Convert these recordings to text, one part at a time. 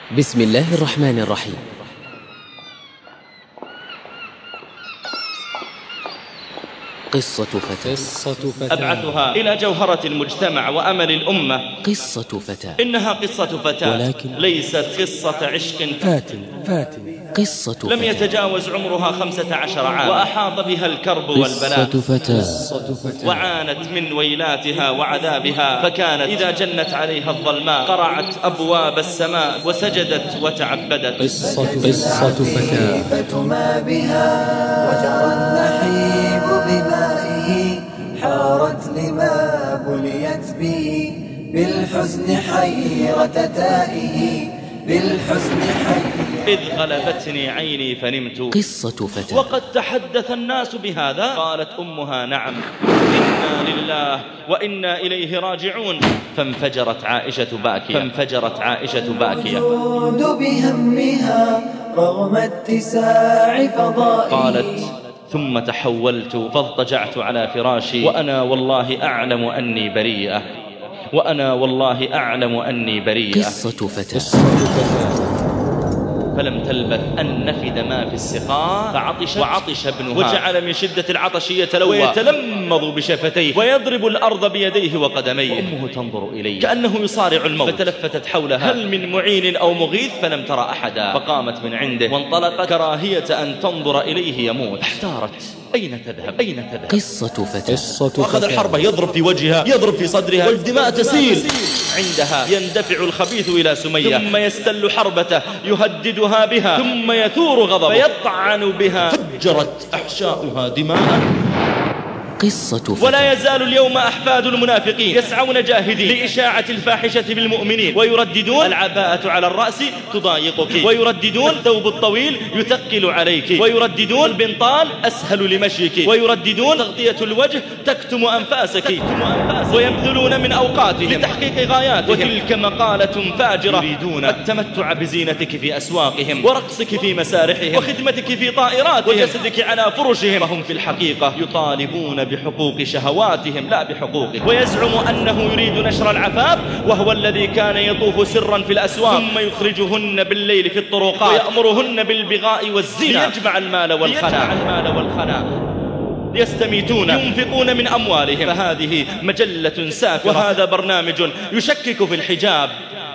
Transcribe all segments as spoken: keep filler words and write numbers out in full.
بسم الله الرحمن الرحيم. قصة فتاة. قصة فتاة أبعثها إلى جوهرة المجتمع وأمل الأمة. قصة فتاة إنها قصة فتاة، ولكن ليست قصة عشق فاتن فاتن قصة لم فتاة يتجاوز عمرها خمسة عشر عام، وأحاط بها الكرب والبلاء، قصة فتاة وعانت من ويلاتها وعذابها، فكانت إذا جنت عليها الظلماء قرعت أبواب السماء وسجدت وتعبدت. قصة قصة فتاة ما بها وجرى النحيب بمائه، حارت لما بليت به بالحزن حيرة تائه، بالحزن حيرة إذ غلبتني عيني فنمت. قصة فتاة وقد تحدث الناس بهذا. قالت أمها: نعم، إنا لله وإنا إليه راجعون. فانفجرت عائشة باكية فانفجرت عائشة باكية بهمها رغم اتساع فضائه. قالت: ثم تحولت فاضطجعت على فراشي وأنا والله أعلم أني بريئة، وأنا والله أعلم أني بريئة. قصة فتاة فلم تلبث أن نفد ما في السقاء فعطش وعطش ابنها، وجعل من شدة العطش يتلوى ويتلمض بشفتيه ويضرب الأرض بيديه وقدميه، وأمه تنظر إليه كأنه يصارع الموت. فتلفتت حولها: هل من معين أو مغيث؟ فلم ترى أحدا، فقامت من عنده وانطلقت كراهية أن تنظر إليه يموت. احتارت: أين تذهب؟ أين تذهب؟ قصة فتاة وأخذ الحربة يضرب في وجهها، يضرب في صدرها، والدماء تسيل. عندها يندفع الخبيث إلى سمية، ثم يستل حربته يهددها بها، ثم يثور غضبه فيطعن بها، فجرت أحشاؤها دماء. قصة فتاة ولا يزال اليوم أحفاد المنافقين يسعون جاهدين لإشاعة الفاحشة بالمؤمنين، ويرددون: العباءة على الرأس تضايقك، ويرددون: الثوب الطويل يثقل عليك، ويرددون: البنطال أسهل لمشيك، ويرددون: تغطية الوجه تكتم أنفاسك، ويبذلون من أوقاتهم لتحقيق غاياتهم. وتلك مقالة فاجرة، يريدون التمتع بزينتك في أسواقهم، ورقصك في مسارحهم، وخدمتك في طائراتهم، وجسدك على فرشهم، وهم في الحقيقة يطالبون بحقوق شهواتهم لا بحقوقه. ويزعم أنه يريد نشر العفاف، وهو الذي كان يطوف سرا في الأسواق ثم يخرجهن بالليل في الطرقات ويأمرهن بالبغاء والزنا ليجمع المال والخنا، يستميتون ينفقون من أموالهم. فهذه مجلة سافرة، وهذا برنامج يشكك في الحجاب.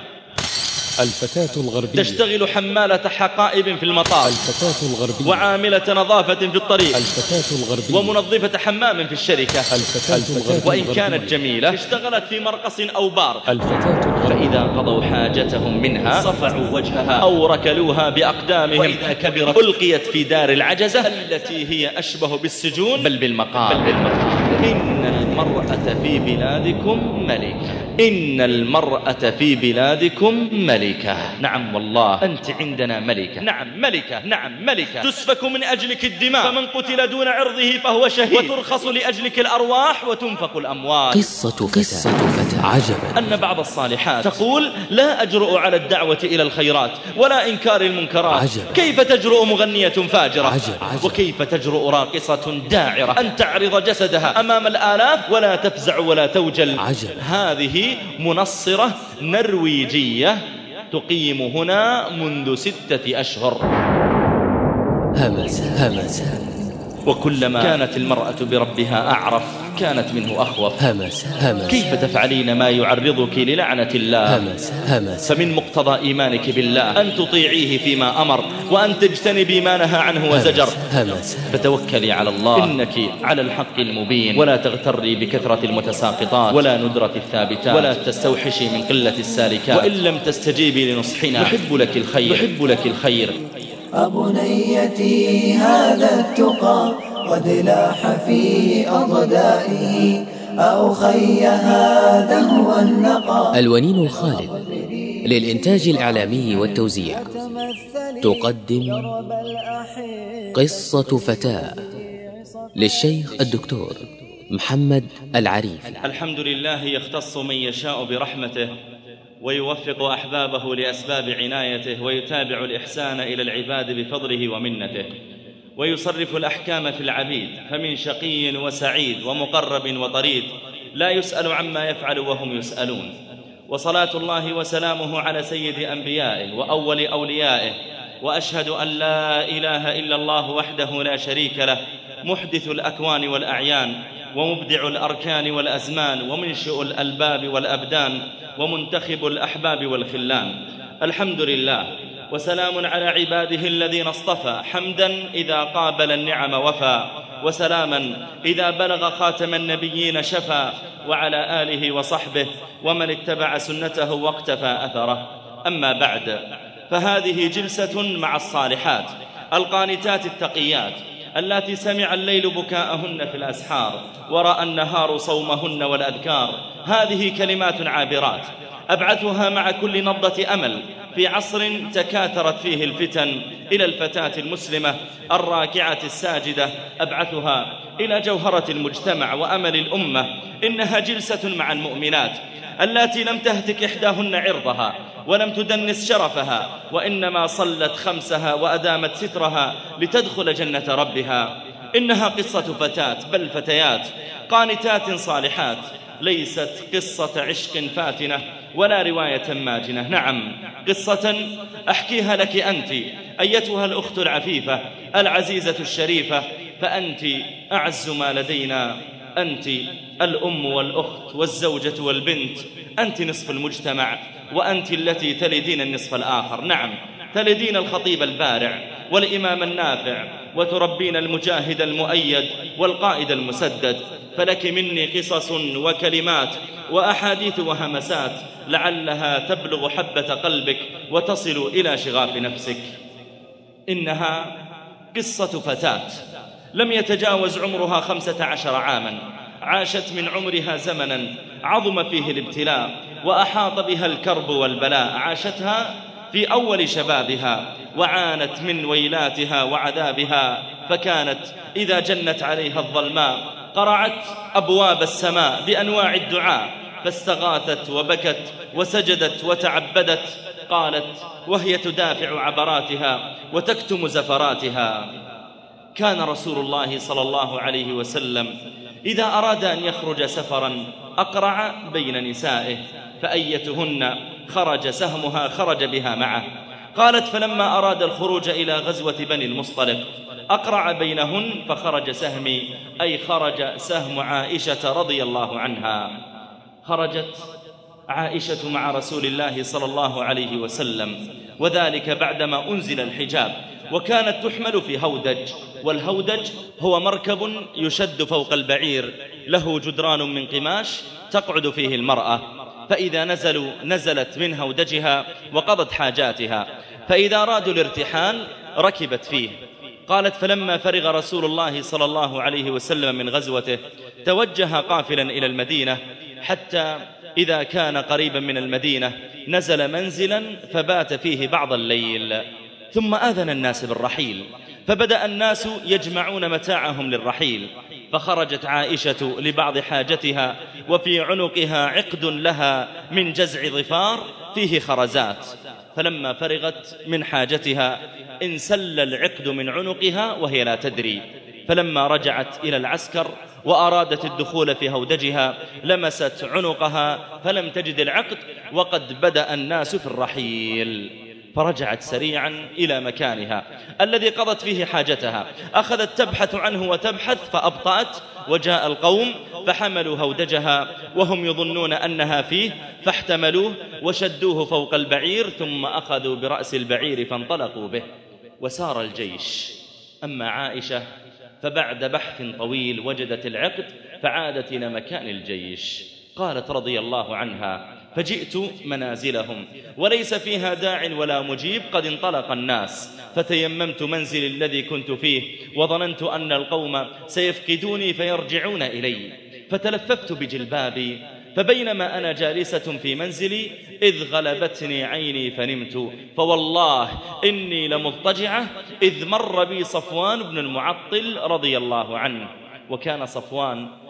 الفتاة الغربية تشتغل حمالة حقائب في المطار، الفتاة الغربية وعاملة نظافة في الطريق، الفتاة الغربية ومنظفة حمام في الشركة. الفتاة الغربية وإن كانت جميلة اشتغلت في مرقص أو بار. الفتاة الغربية فإذا قضوا حاجتهم منها صفعوا وجهها أو ركلوها بأقدامهم، وإذا كبرت ألقيت في دار العجزة التي هي أشبه بالسجون بل بالمقام. إن المرأة في بلادكم ملكة، إن المرأة في بلادكم ملكة. نعم والله أنت عندنا ملكة، نعم ملكة، نعم ملكة. تسفك من أجلك الدماء، فمن قتل دون عرضه فهو شهيد، وترخص لأجلك الأرواح وتنفق الأموال. قصة قصة فتاة عجبا أن بعض الصالحات تقول: لا أجرؤ على الدعوة إلى الخيرات ولا إنكار المنكرات. عجب. كيف تجرؤ مغنية فاجرة؟ عجب. عجب. وكيف تجرؤ راقصة داعرة أن تعرض جسدها أمام الآلاف ولا تفزع ولا توجل؟ عجب. هذه منصرة نرويجية تقيم هنا منذ ستة أشهر. همس همس وكلما كانت المرأة بربها أعرف كانت منه أخوف. همس همس كيف تفعلين ما يعرضك للعنة الله؟ همس همس فمن مقتضى إيمانك بالله أن تطيعيه فيما أمر، وأن تجتنبي ما نهى عنه وزجر. همس فتوكلي على الله، إنك على الحق المبين. ولا تغتري بكثرة المتساقطات ولا ندرة الثابتات، ولا تستوحشي من قلة السالكات. وإن لم تستجيبي لنصحنا نحب لك الخير، نحب لك الخير. أبنيتي هذا التقى قد لاح في أضدائه، أو خي هذا هو النقى. الونين الخالد للإنتاج الإعلامي والتوزيع تقدم قصة فتاة للشيخ الدكتور محمد العريفي. الحمد لله يختص من يشاء برحمته، ويوفق أحبابه لأسباب عنايته، ويتابع الإحسان إلى العباد بفضله ومنته، ويصرف الأحكام في العبيد، فمن شقي وسعيد ومقرب وطريد لا يسأل عما يفعل وهم يسألون. وصلاة الله وسلامه على سيد أنبيائه وأول أوليائه، وأشهد أن لا إله إلا الله وحده لا شريك له، محدث الأكوان والأعيان، ومبدع الأركان والأزمان، ومنشئ الألباب والأبدان، ومنتخب الأحباب والخلان. الحمد لله، وسلام على عباده الذين اصطفى، حمدا إذا قابل النعم وفى، وسلاما إذا بلغ خاتم النبيين شفى، وعلى آله وصحبه ومن اتبع سنته واقتفى أثره. أما بعد، فهذه جلسة مع الصالحات القانتات التقيات اللاتي سمع الليل بكاءهن في الأسحار، ورأى النهار صومهن والأذكار. هذه كلمات عابرات أبعثها مع كل نبضة أمل في عصر تكاثرت فيه الفتن إلى الفتاة المسلمة الراكعة الساجدة، أبعثها إلى جوهرة المجتمع وأمل الأمة. إنها جلسة مع المؤمنات اللاتي لم تهتك إحداهن عرضها ولم تدنس شرفها، وإنما صلت خمسها وأدامت سترها لتدخل جنة ربها. إنها قصة فتاة، بل فتيات قانتات صالحات، ليست قصة عشق فاتنة ولا رواية ماجنة. نعم، قصة أحكيها لك أنت أيتها الأخت العفيفة العزيزة الشريفة، فأنت أعز ما لدينا، أنت الأم والأخت والزوجة والبنت، أنت نصف المجتمع، وأنت التي تلدين النصف الآخر. نعم، تلدين الخطيب البارع والإمام النافع، وتربين المجاهد المؤيد والقائد المسدد. فلك مني قصص وكلمات وأحاديث وهمسات لعلها تبلغ حبة قلبك وتصل إلى شغاف نفسك. إنها قصة فتاة لم يتجاوز عمرها خمسة عشر عاما، عاشت من عمرها زمنا عظم فيه الابتلاء وأحاط بها الكرب والبلاء، عاشتها في أول شبابها وعانت من ويلاتها وعذابها، فكانت إذا جنت عليها الظلماء قرعت أبواب السماء بأنواع الدعاء، فاستغاثت وبكت وسجدت وتعبدت. قالت وهي تدافع عبراتها وتكتم زفراتها: كان رسول الله صلى الله عليه وسلم إذا أراد أن يخرج سفرا أقرع بين نسائه، فأيتهن خرج سهمها خرج بها معه. قالت فلما أراد الخروج إلى غزوة بني المصطلق أقرع بينهن فخرج سهمي، أي خرج سهم عائشة رضي الله عنها. خرجت عائشة مع رسول الله صلى الله عليه وسلم، وذلك بعدما أنزل الحجاب، وكانت تحمل في هودج، والهودج هو مركب يشد فوق البعير له جدران من قماش تقعد فيه المرأة، فإذا نزلوا نزلت من هودجها وقضت حاجاتها، فإذا أرادوا الارتحال ركبت فيه. قالت فلما فرغ رسول الله صلى الله عليه وسلم من غزوته توجه قافلا إلى المدينة، حتى إذا كان قريبا من المدينة نزل منزلا فبات فيه بعض الليل، ثم آذن الناس بالرحيل، فبدأ الناس يجمعون متاعهم للرحيل، فخرجت عائشة لبعض حاجتها وفي عنقها عقد لها من جزع ظفار فيه خرزات، فلما فرغت من حاجتها انسل العقد من عنقها وهي لا تدري، فلما رجعت إلى العسكر وأرادت الدخول في هودجها لمست عنقها فلم تجد العقد وقد بدأ الناس في الرحيل، فرجعت سريعا إلى مكانها الذي قضت فيه حاجتها، أخذت تبحث عنه وتبحث فأبطأت، وجاء القوم فحملوا هودجها وهم يظنون أنها فيه، فاحتملوه وشدوه فوق البعير، ثم أخذوا برأس البعير فانطلقوا به وسار الجيش. أما عائشة فبعد بحث طويل وجدت العقد فعادت إلى مكان الجيش. قالت رضي الله عنها فجئت منازلهم وليس فيها داع ولا مجيب، قد انطلق الناس، فتيممت منزلي الذي كنت فيه وظننت أن القوم سيفقدوني فيرجعون إلي، فتلففت بجلبابي، فبينما أنا جالسة في منزلي إذ غلبتني عيني فنمت، فوالله إني لمضطجعة إذ مر بي صفوان بن المعطل رضي الله عنه. وكان صفوان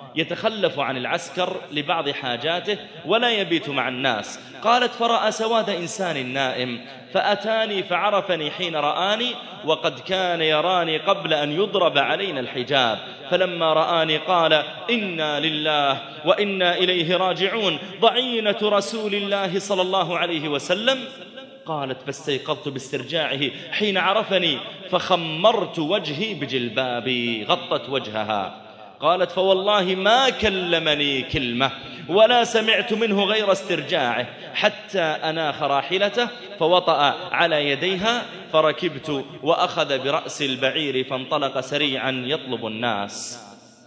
يتخلف عن العسكر لبعض حاجاته ولا يبيت مع الناس. قالت فرأى سواد إنسان نائم فأتاني فعرفني حين رآني وقد كان يراني قبل أن يضرب علينا الحجاب، فلما رآني قال إنا لله وإنا إليه راجعون ضعينة رسول الله صلى الله عليه وسلم. قالت فاستيقظت باسترجاعه حين عرفني فخمرت وجهي بجلبابي، غطت وجهها. قالت فوالله ما كلمني كلمة ولا سمعت منه غير استرجاعه حتى أناخ راحلته فوطأ على يديها فركبت وأخذ برأس البعير فانطلق سريعا يطلب الناس.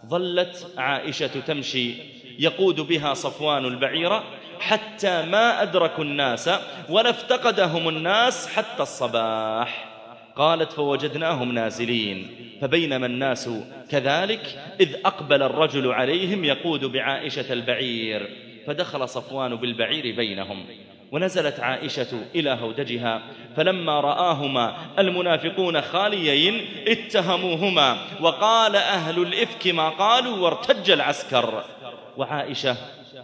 ظلت عائشة تمشي يقود بها صفوان البعير حتى ما أدركوا الناس ولا افتقدهم الناس حتى الصباح. قالت فوجدناهم نازلين فبينما الناس كذلك إذ أقبل الرجل عليهم يقود بعائشة البعير، فدخل صفوان بالبعير بينهم، ونزلت عائشة إلى هودجها فلما رآهما المنافقون خاليين اتهموهما وقال أهل الإفك ما قالوا وارتج العسكر. وعائشة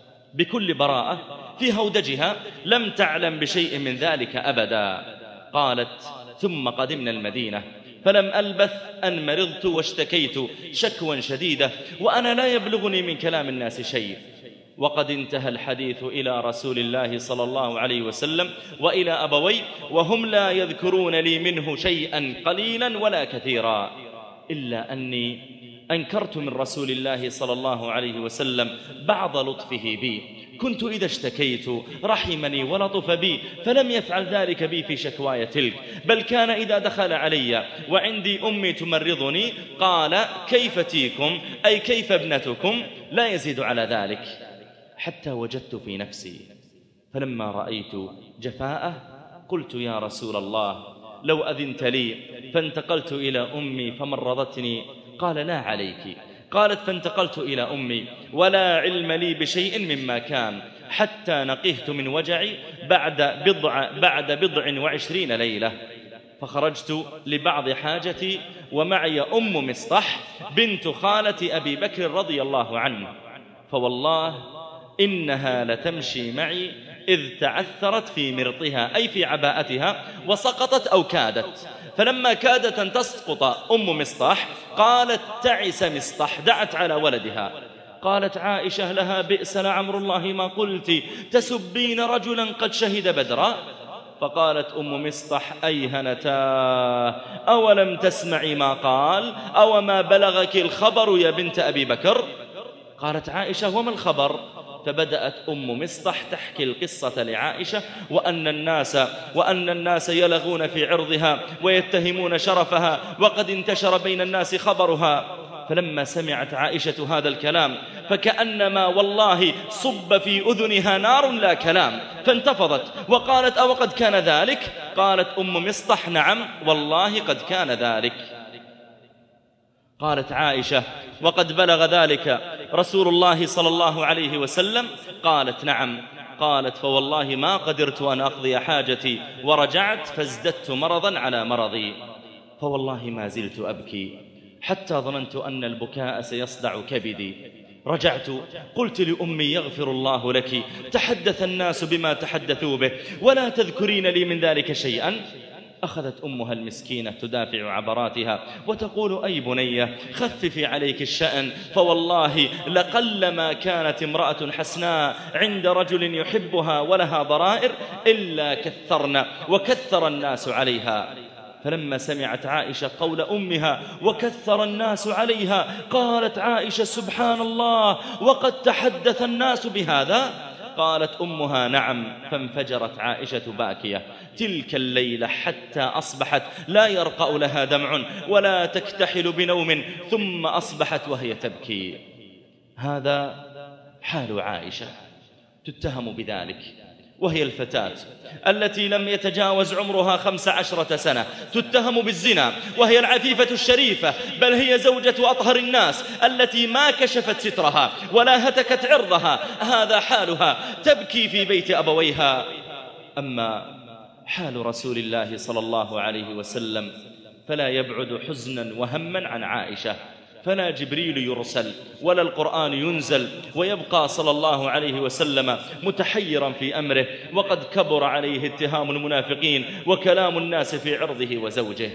بكل براءة في هودجها لم تعلم بشيء من ذلك أبدا. قالت ثم قدمنا المدينة فلم ألبث أن مرضت واشتكيت شكوى شديدة وأنا لا يبلغني من كلام الناس شيء، وقد انتهى الحديث إلى رسول الله صلى الله عليه وسلم وإلى أبوي وهم لا يذكرون لي منه شيئا قليلا ولا كثيرا، إلا أني أنكرت من رسول الله صلى الله عليه وسلم بعض لطفه بي، كنت إذا اشتكيت رحمني ولطف بي فلم يفعل ذلك بي في شكواي تلك، بل كان إذا دخل علي وعندي أمي تمرضني قال كيف تيكم أي كيف ابنتكم، لا يزيد على ذلك، حتى وجدت في نفسي فلما رأيت جفاءه قلت يا رسول الله لو أذنت لي فانتقلت إلى أمي فمرضتني، قال لا عليك. قالت فانتقلت إلى أمي ولا علم لي بشيء مما كان حتى نقهت من وجعي بعد بضع, بعد بضع وعشرين ليلة، فخرجت لبعض حاجتي ومعي أم مصطح بنت خالة أبي بكر رضي الله عنه، فوالله إنها لتمشي معي إذ تعثرت في مرطها أي في عباءتها وسقطت أو كادت، فلما كادت أن تسقط أم مصطح قالت تعس مصطح، دعت على ولدها. قالت عائشة لها بئس لعمر الله ما قلت تسبين رجلا قد شهد بدرا، فقالت أم مصطح أيهنتاه أولم تسمعي ما قال أو ما بلغك الخبر يا بنت أبي بكر؟ قالت عائشة وما الخبر؟ فبدأت أم مصطح تحكي القصة لعائشة وأن الناس وأن الناس يلغون في عرضها ويتهمون شرفها وقد انتشر بين الناس خبرها. فلما سمعت عائشة هذا الكلام فكأنما والله صب في أذنها نار لا كلام، فانتفضت وقالت أو قد كان ذلك؟ قالت أم مصطح نعم والله قد كان ذلك. قالت عائشة وقد بلغ ذلك رسول الله صلى الله عليه وسلم؟ قالت نعم. قالت فوالله ما قدرت أن أقضي حاجتي ورجعت فازددت مرضا على مرضي، فوالله ما زلت أبكي حتى ظننت أن البكاء سيصدع كبدي. رجعت قلت لأمي يغفر الله لك، تحدث الناس بما تحدثوا به ولا تذكرين لي من ذلك شيئا. أخذت أمها المسكينة تدافع عبراتها وتقول أي بنية خففي عليك الشأن، فوالله لقلما كانت امرأة حسناء عند رجل يحبها ولها ضرائر إلا كثرنا وكثر الناس عليها. فلما سمعت عائشة قول أمها وكثر الناس عليها قالت عائشة سبحان الله وقد تحدث الناس بهذا؟ قالت أمها نعم. فانفجرت عائشة باكية تلك الليلة حتى أصبحت لا يرقأ لها دمع ولا تكتحل بنوم، ثم أصبحت وهي تبكي. هذا حال عائشة تتهم بذلك، وهي الفتاة التي لم يتجاوز عمرها خمس عشرة سنة تتهم بالزنا، وهي العفيفة الشريفة بل هي زوجة أطهر الناس التي ما كشفت سترها ولا هتكت عرضها. هذا حالها تبكي في بيت أبويها. أما حال رسول الله صلى الله عليه وسلم فلا يبعد حزنا وهما عن عائشة، فلا جبريل يرسل ولا القرآن ينزل، ويبقى صلى الله عليه وسلم متحيرا في أمره، وقد كبر عليه اتهام المنافقين وكلام الناس في عرضه وزوجه.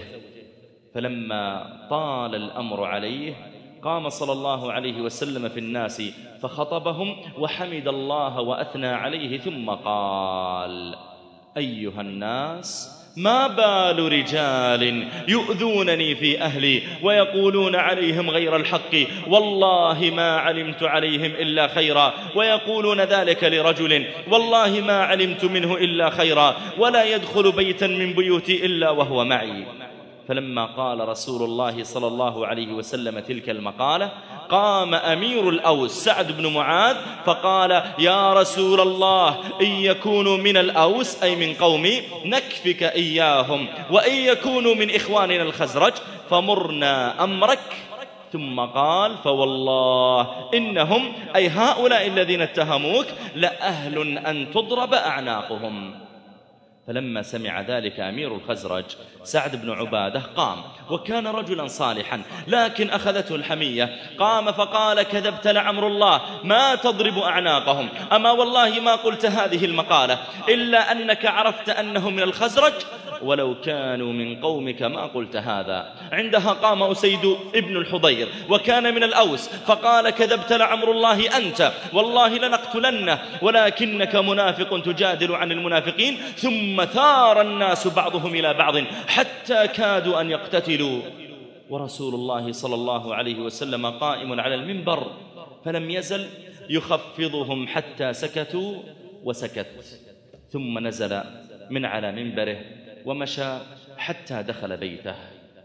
فلما طال الأمر عليه قام صلى الله عليه وسلم في الناس فخطبهم وحمد الله وأثنى عليه، ثم قال: أيها الناس، ما بال رجال يؤذونني في أهلي ويقولون عليهم غير الحق، والله ما علمت عليهم إلا خيرا، ويقولون ذلك لرجل والله ما علمت منه إلا خيرا، ولا يدخل بيتا من بيوتي إلا وهو معي. فلما قال رسول الله صلى الله عليه وسلم تلك المقالة قام أمير الأوس سعد بن معاذ فقال: يا رسول الله، إن يكونوا من الأوس أي من قومي نكفك إياهم، وإن يكونوا من إخواننا الخزرج فمرنا أمرك. ثم قال: فوالله إنهم أي هؤلاء الذين اتهموك لأهل أن تضرب أعناقهم. فلما سمع ذلك أمير الخزرج سعد بن عبادة قام، وكان رجلا صالحا لكن أخذته الحمية، قام فقال: كذبت لعمر الله، ما تضرب أعناقهم، أما والله ما قلت هذه المقالة إلا أنك عرفت أنه من الخزرج، ولو كانوا من قومك ما قلت هذا. عندها قام أسيد ابن الحضير وكان من الأوس فقال: كذبت لعمر الله أنت، والله لنقتلنه، ولكنك منافق تجادل عن المنافقين. ثم ثار الناس بعضهم إلى بعض حتى كادوا أن يقتتلوا، ورسول الله صلى الله عليه وسلم قائم على المنبر فلم يزل يخفضهم حتى سكتوا وسكت، ثم نزل من على منبره ومشى حتى دخل بيته،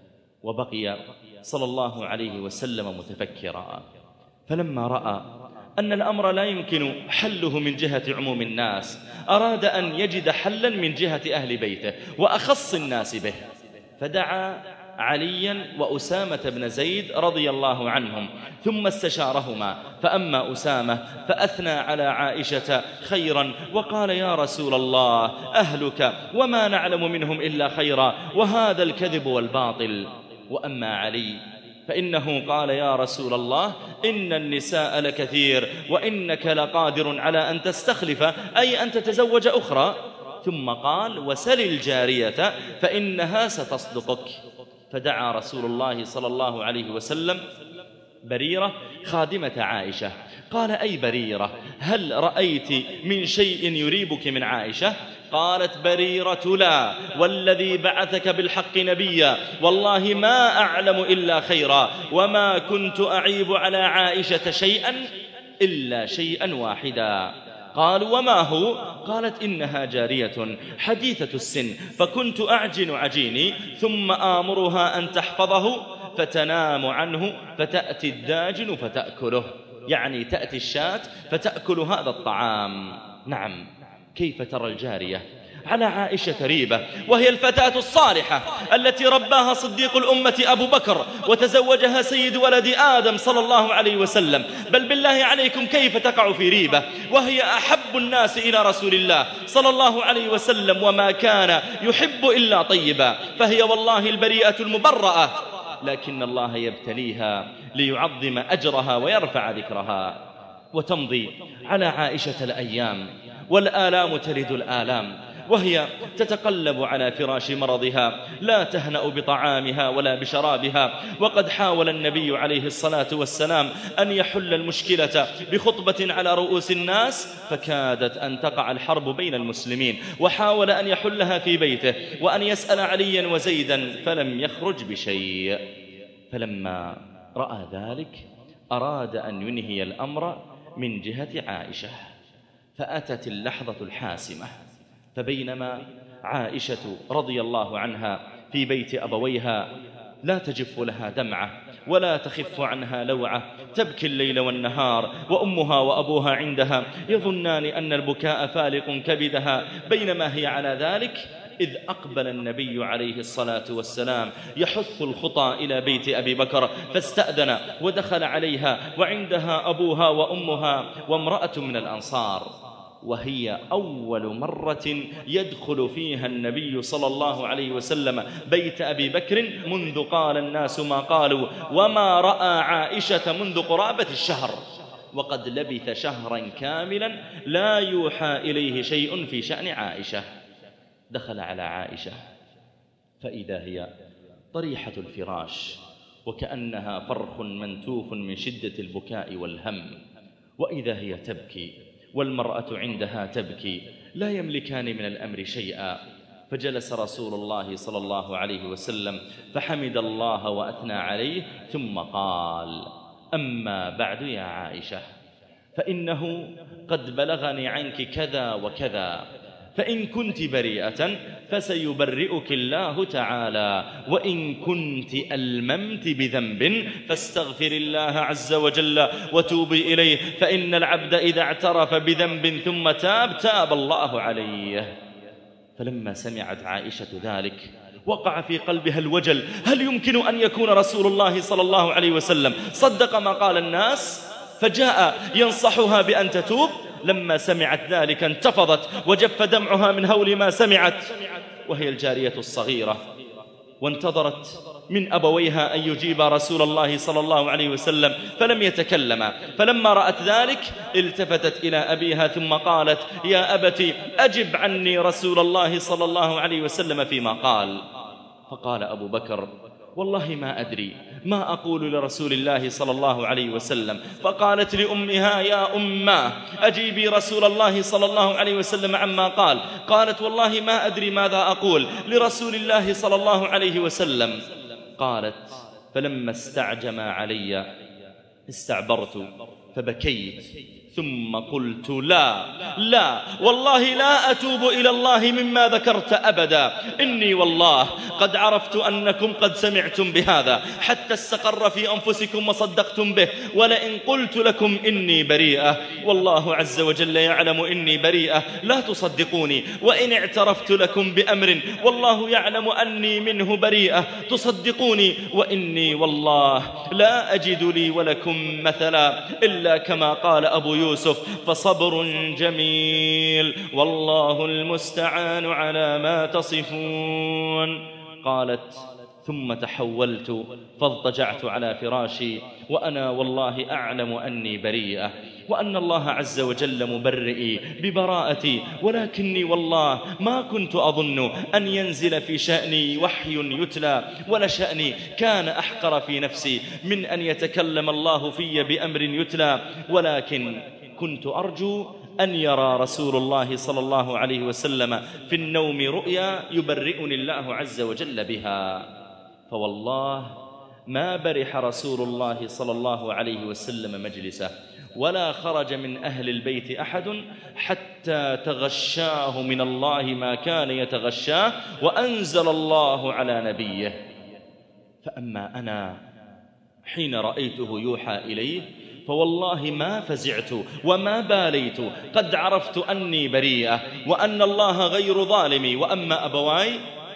وبقي صلى الله عليه وسلم متفكرا. فلما رأى أن الأمر لا يمكن حله من جهة عموم الناس أراد أن يجد حلا من جهة أهل بيته وأخص الناس به، فدعا عليا وأسامة بن زيد رضي الله عنهم، ثم استشارهما. فأما أسامة فأثنى على عائشة خيرا وقال: يا رسول الله، أهلك وما نعلم منهم إلا خيرا، وهذا الكذب والباطل. وأما علي فإنه قال: يا رسول الله، إن النساء لكثير، وإنك لقادر على أن تستخلف أي أن تتزوج أخرى. ثم قال: وسل الجارية فإنها ستصدقك. فدعا رسول الله صلى الله عليه وسلم بريرة خادمة عائشة، قال: أي بريرة، هل رأيت من شيء يريبك من عائشة؟ قالت بريرة: لا، والذي بعثك بالحق نبيا، والله ما أعلم إلا خيرا، وما كنت أعيب على عائشة شيئا إلا شيئا واحدا. قالوا: وما هو؟ قالت: إنها جارية حديثة السن، فكنت أعجن عجيني ثم آمرها أن تحفظه فتنام عنه، فتأتي الداجن فتأكله، يعني تأتي الشاة فتأكل هذا الطعام. نعم، كيف ترى الجارية على عائشة ريبة، وهي الفتاة الصالحة التي رباها صديق الأمة أبو بكر وتزوجها سيد ولد آدم صلى الله عليه وسلم. بل بالله عليكم كيف تقع في ريبة وهي أحب الناس إلى رسول الله صلى الله عليه وسلم، وما كان يحب إلا طيبا، فهي والله البريئة المبرأة، لكن الله يبتليها ليعظم أجرها ويرفع ذكرها. وتمضي على عائشة الأيام والآلام تلد الآلام، وهي تتقلب على فراش مرضها، لا تهنأ بطعامها ولا بشرابها. وقد حاول النبي عليه الصلاة والسلام أن يحل المشكلة بخطبة على رؤوس الناس، فكادت أن تقع الحرب بين المسلمين، وحاول أن يحلها في بيته وأن يسأل عليا وزيدا، فلم يخرج بشيء. فلما رأى ذلك أراد أن ينهي الأمر من جهة عائشة، فأتت اللحظة الحاسمة. فبينما عائشة رضي الله عنها في بيت أبويها لا تجف لها دمعة ولا تخف عنها لوعة، تبكي الليل والنهار، وأمها وأبوها عندها يظنان أن البكاء فالق كبدها. بينما هي على ذلك إذ أقبل النبي عليه الصلاة والسلام يحث الخطى إلى بيت أبي بكر، فاستأذن ودخل عليها، وعندها أبوها وأمها وامرأة من الأنصار. وهي أول مرة يدخل فيها النبي صلى الله عليه وسلم بيت أبي بكر منذ قال الناس ما قالوا، وما رأى عائشة منذ قرابة الشهر، وقد لبث شهرا كاملا لا يوحى إليه شيء في شأن عائشة. دخل على عائشة فإذا هي طريحة الفراش، وكأنها فرخ منتوف من شدة البكاء والهم، وإذا هي تبكي والمرأة عندها تبكي، لا يملكان من الأمر شيئا. فجلس رسول الله صلى الله عليه وسلم فحمد الله وأثنى عليه، ثم قال: أما بعد يا عائشة، فإنه قد بلغني عنك كذا وكذا، فإن كنت بريئة فسيبرئك الله تعالى، وإن كنت ألممت بذنب فاستغفر الله عز وجل وتوبي إليه، فإن العبد إذا اعترف بذنب ثم تاب تاب الله عليه. فلما سمعت عائشة ذلك وقع في قلبها الوجل، هل يمكن أن يكون رسول الله صلى الله عليه وسلم صدق ما قال الناس فجاء ينصحها بأن تتوب؟ لما سمعت ذلك انتفضت وجف دمعها من هول ما سمعت، وهي الجارية الصغيرة، وانتظرت من أبويها أن يجيب رسول الله صلى الله عليه وسلم فلم يتكلم. فلما رأت ذلك التفتت إلى أبيها ثم قالت: يا أبتي أجب عني رسول الله صلى الله عليه وسلم فيما قال. فقال أبو بكر: والله ما أدري ما أقول لرسول الله صلى الله عليه وسلم. فقالت لأمها: يا أماه أجيبي رسول الله صلى الله عليه وسلم عما قال. قالت: والله ما أدري ماذا أقول لرسول الله صلى الله عليه وسلم. قالت: فلما استعجم علي استعبرت فبكيت، ثم قلت: لا لا والله لا أتوب إلى الله مما ذكرت أبدا، إني والله قد عرفت أنكم قد سمعتم بهذا حتى استقر في أنفسكم وصدقتم به، ولئن قلت لكم إني بريئة والله عز وجل يعلم إني بريئة لا تصدقوني، وإن اعترفت لكم بأمر والله يعلم أني منه بريئة تصدقوني، وإني والله لا أجد لي ولكم مثلا إلا كما قال أبو يوسف: فصبر جميل والله المستعان على ما تصفون. قالت: ثم تحولت فاضطجعت على فراشي وأنا والله أعلم أني بريئة، وأن الله عز وجل مبرئي ببراءتي، ولكني والله ما كنت أظن أن ينزل في شأني وحي يتلى، ولا شأني كان أحقر في نفسي من أن يتكلم الله في بأمر يتلى، ولكن كنت أرجو أن يرى رسول الله صلى الله عليه وسلم في النوم رؤيا يبرئني الله عز وجل بها. فوالله ما برح رسول الله صلى الله عليه وسلم مجلسه، ولا خرج من أهل البيت أحد حتى تغشاه من الله ما كان يتغشاه، وأنزل الله على نبيه. فأما أنا حين رأيته يوحى إليه فوالله ما فزعت وما باليت، قد عرفت أني بريئة وأن الله غير ظالمي. وأما أبواي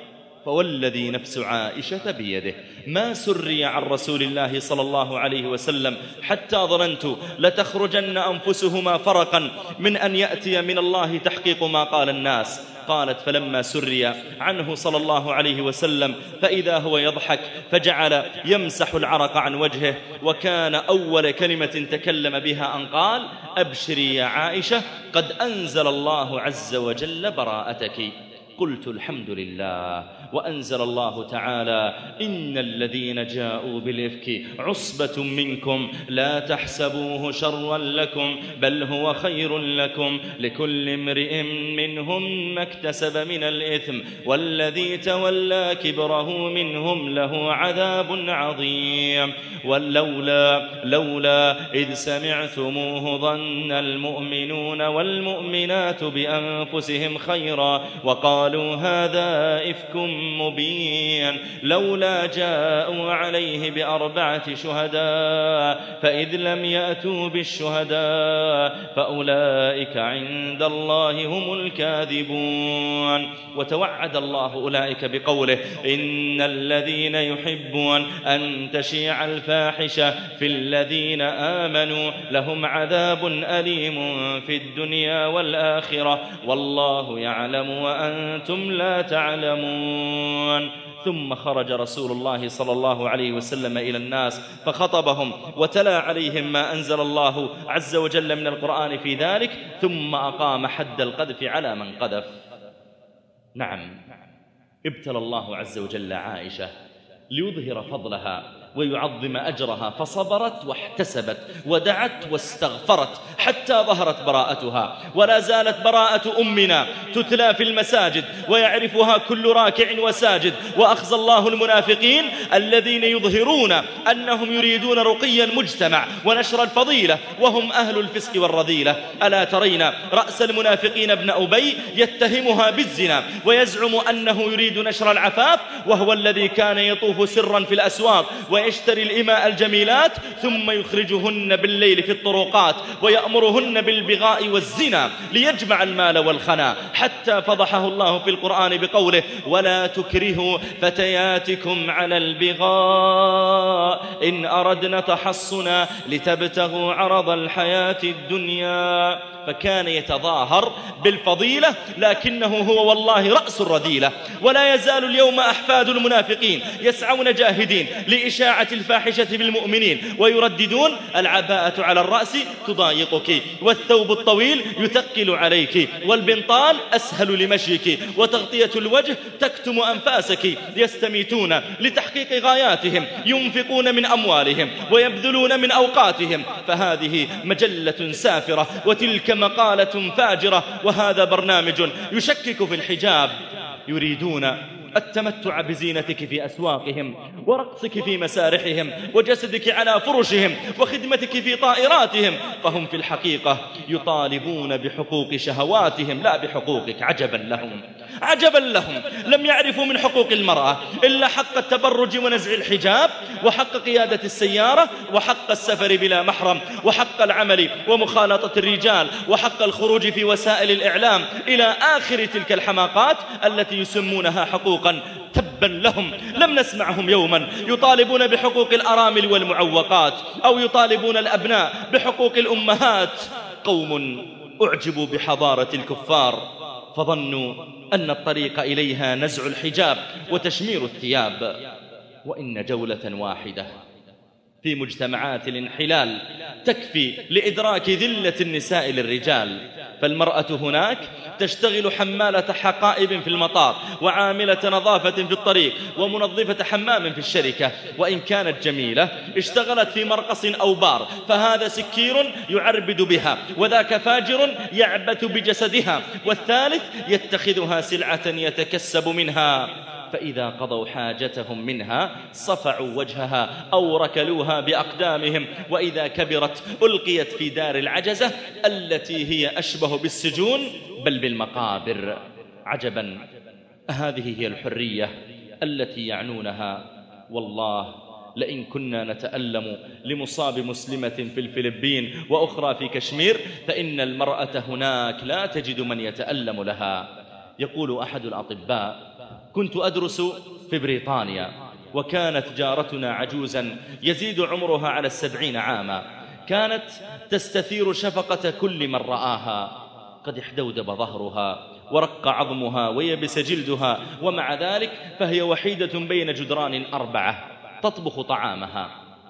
فوالذي نفس عائشة بيده ما سري عن رسول الله صلى الله عليه وسلم حتى ظننت لتخرجن أنفسهما فرقا من أن يأتي من الله تحقيق ما قال الناس. قالت: فلما سري عنه صلى الله عليه وسلم فإذا هو يضحك، فجعل يمسح العرق عن وجهه، وكان أول كلمة تكلم بها أن قال: أبشري يا عائشة قد أنزل الله عز وجل براءتك. قلت: الحمد لله. وأنزل الله تعالى: إن الذين جاءوا بالإفك عصبة منكم لا تحسبوه شرا لكم بل هو خير لكم، لكل امرئ منهم ما اكتسب من الإثم والذي تولى كبره منهم له عذاب عظيم. ولولا لولا إذ سمعتموه ظن المؤمنون والمؤمنات بأنفسهم خيرا وقال وقالوا هذا إفك مبين لولا جاءوا عليه بأربعة شهداء فإذ لم يأتوا بالشهداء فأولئك عند الله هم الكاذبون. وتوعد الله أولئك بقوله إن الذين يحبون أن تشيع الفاحشة في الذين آمنوا لهم عذاب أليم في الدنيا والآخرة والله يعلم وأنتم لا تعلمون. ثم خرج رسول الله صلى الله عليه وسلم إلى الناس فخطبهم وتلا عليهم ما أنزل الله عز وجل من القرآن في ذلك، ثم أقام حد القذف على من قذف. نعم، ابتلى الله عز وجل عائشة ليظهر فضلها ويعظم أجرها، فصبرت واحتسبت ودعت واستغفرت حتى ظهرت براءتها. ولا زالت براءة أمنا تتلى في المساجد ويعرفها كل راكع وساجد. وأخزى الله المنافقين الذين يظهرون أنهم يريدون رقي المجتمع ونشر الفضيلة وهم أهل الفسق والرذيلة. ألا ترين رأس المنافقين ابن أبي يتهمها بالزنا ويزعم أنه يريد نشر العفاف، وهو الذي كان يطوف سرا في الأسواق ويشتري الإماء الجميلات ثم يخرجهن بالليل في الطرقات ويأمرهن بالبغاء والزنا ليجمع المال والخنا، حتى فضحه الله في القرآن بقوله ولا تكرهوا فتياتكم على البغاء إن أردنا تحصنا لتبتغوا عرض الحياة الدنيا. فكان يتظاهر بالفضيلة لكنه هو والله رأس الرذيلة. ولا يزال اليوم أحفاد المنافقين يسعون جاهدين لإشاعة الفاحشة بالمؤمنين ويرددون العباءة على الرأس تضايقك والثوب الطويل يثقل عليك والبنطال أسهل لمشيك وتغطية الوجه تكتم أنفاسك. يستميتون لتحقيق غاياتهم، ينفقون من أموالهم ويبذلون من أوقاتهم. فهذه مجلة سافرة وتلك مقالة فاجرة، وهذا برنامج يشكك في الحجاب. يريدون التمتع بزينتك في أسواقهم ورقصك في مسارحهم وجسدك على فرشهم وخدمتك في طائراتهم، فهم في الحقيقة يطالبون بحقوق شهواتهم لا بحقوقك. عجبا لهم عجبا لهم، لم يعرفوا من حقوق المرأة إلا حق التبرج ونزع الحجاب وحق قيادة السيارة وحق السفر بلا محرم وحق العمل ومخالطة الرجال وحق الخروج في وسائل الإعلام إلى آخر تلك الحماقات التي يسمونها حقوقا. تبا لهم، لم نسمعهم يوما يطالبون بحقوق الأرامل والمعوقات أو يطالبون الأبناء بحقوق الأمهات. قوم أعجبوا بحضارة الكفار فظنوا أن الطريق إليها نزع الحجاب وتشمير الثياب. وإن جولة واحدة في مجتمعات الانحلال تكفي لإدراك ذلة النساء للرجال. فالمرأة هناك تشتغل حمالة حقائب في المطار وعاملة نظافة في الطريق ومنظفة حمام في الشركة، وإن كانت جميلة اشتغلت في مرقص أو بار، فهذا سكير يعربد بها وذاك فاجر يعبث بجسدها، والثالث يتخذها سلعة يتكسب منها. فإذا قضوا حاجتهم منها صفعوا وجهها أو ركلوها بأقدامهم، وإذا كبرت ألقيت في دار العجزة التي هي أشبه بالسجون بل بالمقابر. عجبا، هذه هي الحرية التي يعنونها؟ والله لئن كنا نتألم لمصاب مسلمة في الفلبين وأخرى في كشمير فإن المرأة هناك لا تجد من يتألم لها. يقول أحد الأطباء كنت أدرس في بريطانيا وكانت جارتنا عجوزا يزيد عمرها على السبعين عاما، كانت تستثير شفقة كل من رآها، قد احدودب ظهرها ورق عظمها ويبس جلدها، ومع ذلك فهي وحيدة بين جدران أربعة، تطبخ طعامها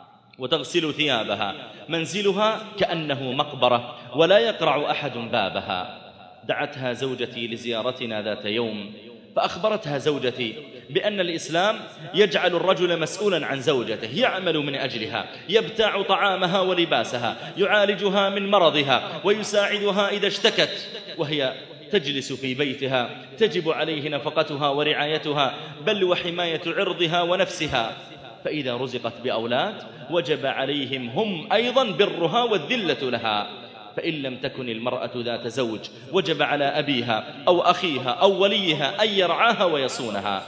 وتغسل ثيابها، منزلها كأنه مقبرة ولا يقرع أحد بابها. دعتها زوجتي لزيارتنا ذات يوم فأخبرتها زوجتي بأن الإسلام يجعل الرجل مسؤولا عن زوجته، يعمل من أجلها، يبتاع طعامها ولباسها، يعالجها من مرضها ويساعدها إذا اشتكت، وهي تجلس في بيتها تجب عليه نفقتها ورعايتها بل وحماية عرضها ونفسها. فإذا رزقت بأولاد وجب عليهم هم أيضا برها والذلة لها. فإن لم تكن المرأة ذات زوج وجب على أبيها أو أخيها أو وليها أن يرعاها ويصونها.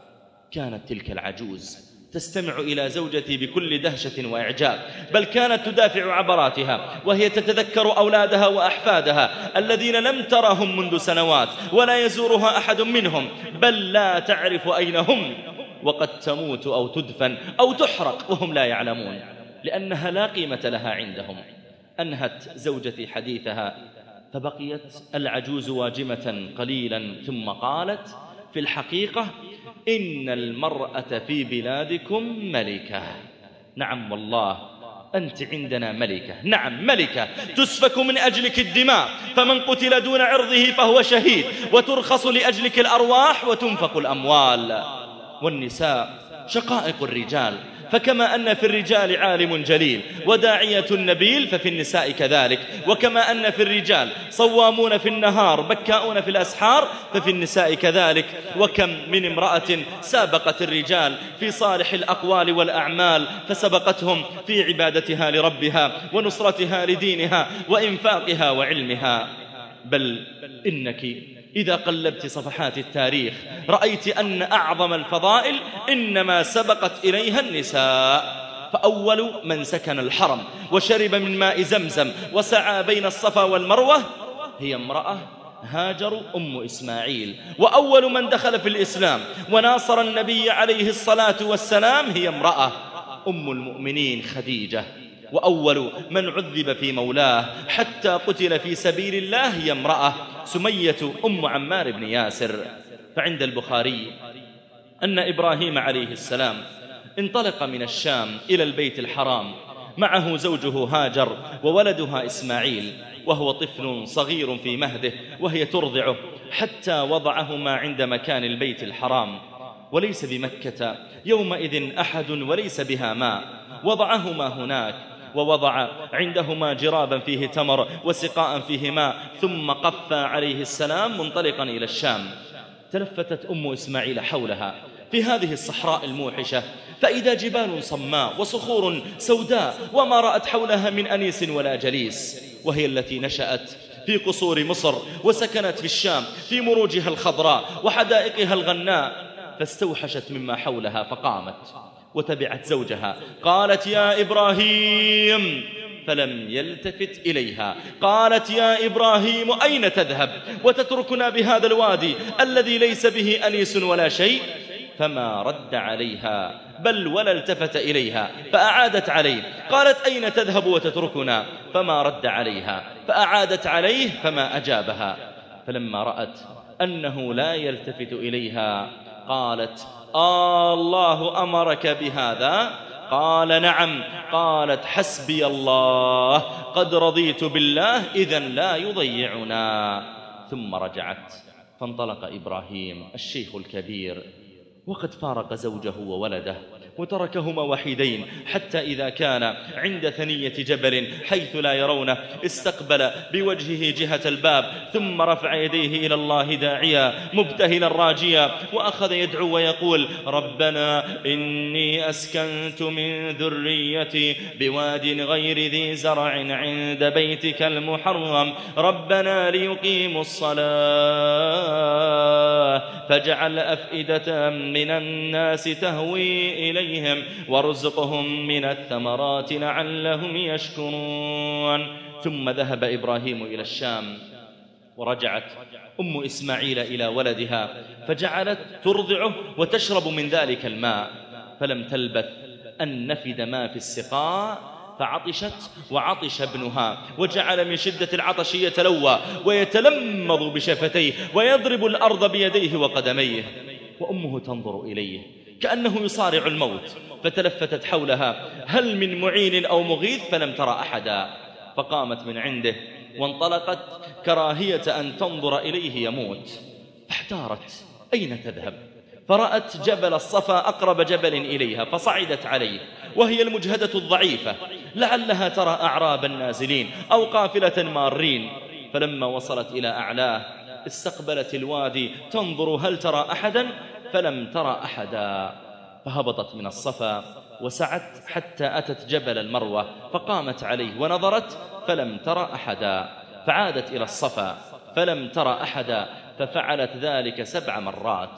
كانت تلك العجوز تستمع إلى زوجتي بكل دهشة وإعجاب، بل كانت تدافع عبراتها وهي تتذكر أولادها وأحفادها الذين لم ترهم منذ سنوات ولا يزورها أحد منهم، بل لا تعرف أين هم، وقد تموت أو تدفن أو تحرق وهم لا يعلمون، لأنها لا قيمة لها عندهم. أنهت زوجتي حديثها فبقيت العجوز واجمة قليلا، ثم قالت: في الحقيقة إن المرأة في بلادكم ملكة. نعم والله أنت عندنا ملكة، نعم ملكة، تسفك من أجلك الدماء، فمن قتل دون عرضه فهو شهيد، وترخص لأجلك الأرواح وتنفق الأموال. والنساء شقائق الرجال، فكما أن في الرجال عالم جليل وداعية نبيل ففي النساء كذلك، وكما أن في الرجال صوامون في النهار بكاؤون في الأسحار ففي النساء كذلك. وكم من امرأة سابقت الرجال في صالح الأقوال والأعمال فسبقتهم في عبادتها لربها ونصرتها لدينها وإنفاقها وعلمها. بل إنك إذا قلبت صفحات التاريخ رأيت أن أعظم الفضائل إنما سبقت إليها النساء. فأول من سكن الحرم وشرب من ماء زمزم وسعى بين الصفا والمروة هي امرأة هاجر أم إسماعيل، وأول من دخل في الإسلام وناصر النبي عليه الصلاة والسلام هي امرأة أم المؤمنين خديجة، وأول من عذب في مولاه حتى قتل في سبيل الله هي امرأة سمية أم عمار بن ياسر. فعند البخاري أن إبراهيم عليه السلام انطلق من الشام إلى البيت الحرام معه زوجه هاجر وولدها إسماعيل، وهو طفل صغير في مهده وهي ترضعه، حتى وضعهما عند مكان البيت الحرام، وليس بمكة يومئذ أحد وليس بها ماء، وضعهما هناك، ووضع عندهما جرابا فيه تمر وسقاء فيه ماء، ثم قفى عليه السلام منطلقا إلى الشام. تلفتت أم إسماعيل حولها في هذه الصحراء الموحشة، فإذا جبال صماء وصخور سوداء وما رأت حولها من أنيس ولا جليس، وهي التي نشأت في قصور مصر وسكنت في الشام في مروجها الخضراء وحدائقها الغناء، فاستوحشت مما حولها فقامت وتبعت زوجها. قالت: يا إبراهيم، فلم يلتفت إليها. قالت: يا إبراهيم، أين تذهب وتتركنا بهذا الوادي الذي ليس به أنيس ولا شيء؟ فما رد عليها بل ولا التفت إليها، فأعادت عليه. قالت: أين تذهب وتتركنا؟ فما رد عليها، فأعادت عليه فما أجابها. فلما رأت أنه لا يلتفت إليها قالت: آه الله أمرك بهذا؟ قال: نعم. قالت: حسبي الله، قد رضيت بالله، إذن لا يضيعنا. ثم رجعت، فانطلق إبراهيم الشيخ الكبير وقد فارق زوجه وولده وتركهما وحيدين، حتى إذا كان عند ثنية جبل حيث لا يرونه استقبل بوجهه جهة الباب، ثم رفع يديه إلى الله داعيا مبتهلا راجيا، وأخذ يدعو ويقول: ربنا إني أسكنت من ذريتي بواد غير ذي زرع عند بيتك المحرم، ربنا ليقيموا الصلاة فاجعل أفئدة من الناس تهوي إليهم وارزقهم من الثمرات لعلهم يشكرون. ثم ذهب إبراهيم إلى الشام، ورجعت أم إسماعيل إلى ولدها فجعلت ترضعه وتشرب من ذلك الماء، فلم تلبث أن نفد ما في السقاء فعطشت وعطش ابنها، وجعل من شدة العطش يتلوى ويتلمض بشفتيه ويضرب الأرض بيديه وقدميه، وأمه تنظر إليه كأنه يصارع الموت، فتلفتت حولها: هل من معين أو مغيث؟ فلم ترى أحدا، فقامت من عنده وانطلقت كراهية أن تنظر إليه يموت، فاحتارت أين تذهب، فرأت جبل الصفا أقرب جبل إليها فصعدت عليه، وهي المجهدة الضعيفة لعلها ترى أعرابا نازلين أو قافلة مارين. فلما وصلت إلى أعلاه استقبلت الوادي تنظر هل ترى أحدا، فلم ترى أحدا، فهبطت من الصفا وسعت حتى أتت جبل المروة فقامت عليه ونظرت فلم ترى أحدا، فعادت إلى الصفا فلم ترى أحدا، ففعلت ذلك سبع مرات.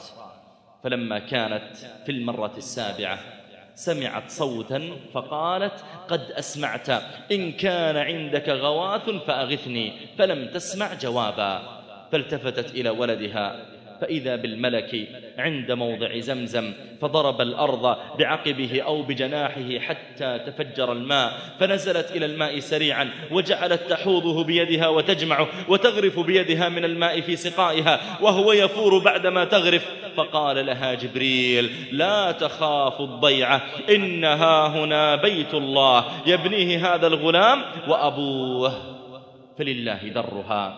فلما كانت في المرة السابعة سمعت صوتا فقالت قد أسمعت، إن كان عندك غواث فأغثني، فلم تسمع جوابا. فالتفتت إلى ولدها فإذا بالملك عند موضع زمزم، فضرب الأرض بعقبه أو بجناحه حتى تفجر الماء، فنزلت إلى الماء سريعا وجعلت تحوضه بيدها وتجمعه وتغرف بيدها من الماء في سقائها وهو يفور بعدما تغرف. فقال لها جبريل لا تخاف الضيعة، إنها هنا بيت الله يبنيه هذا الغلام وأبوه، فلله درها.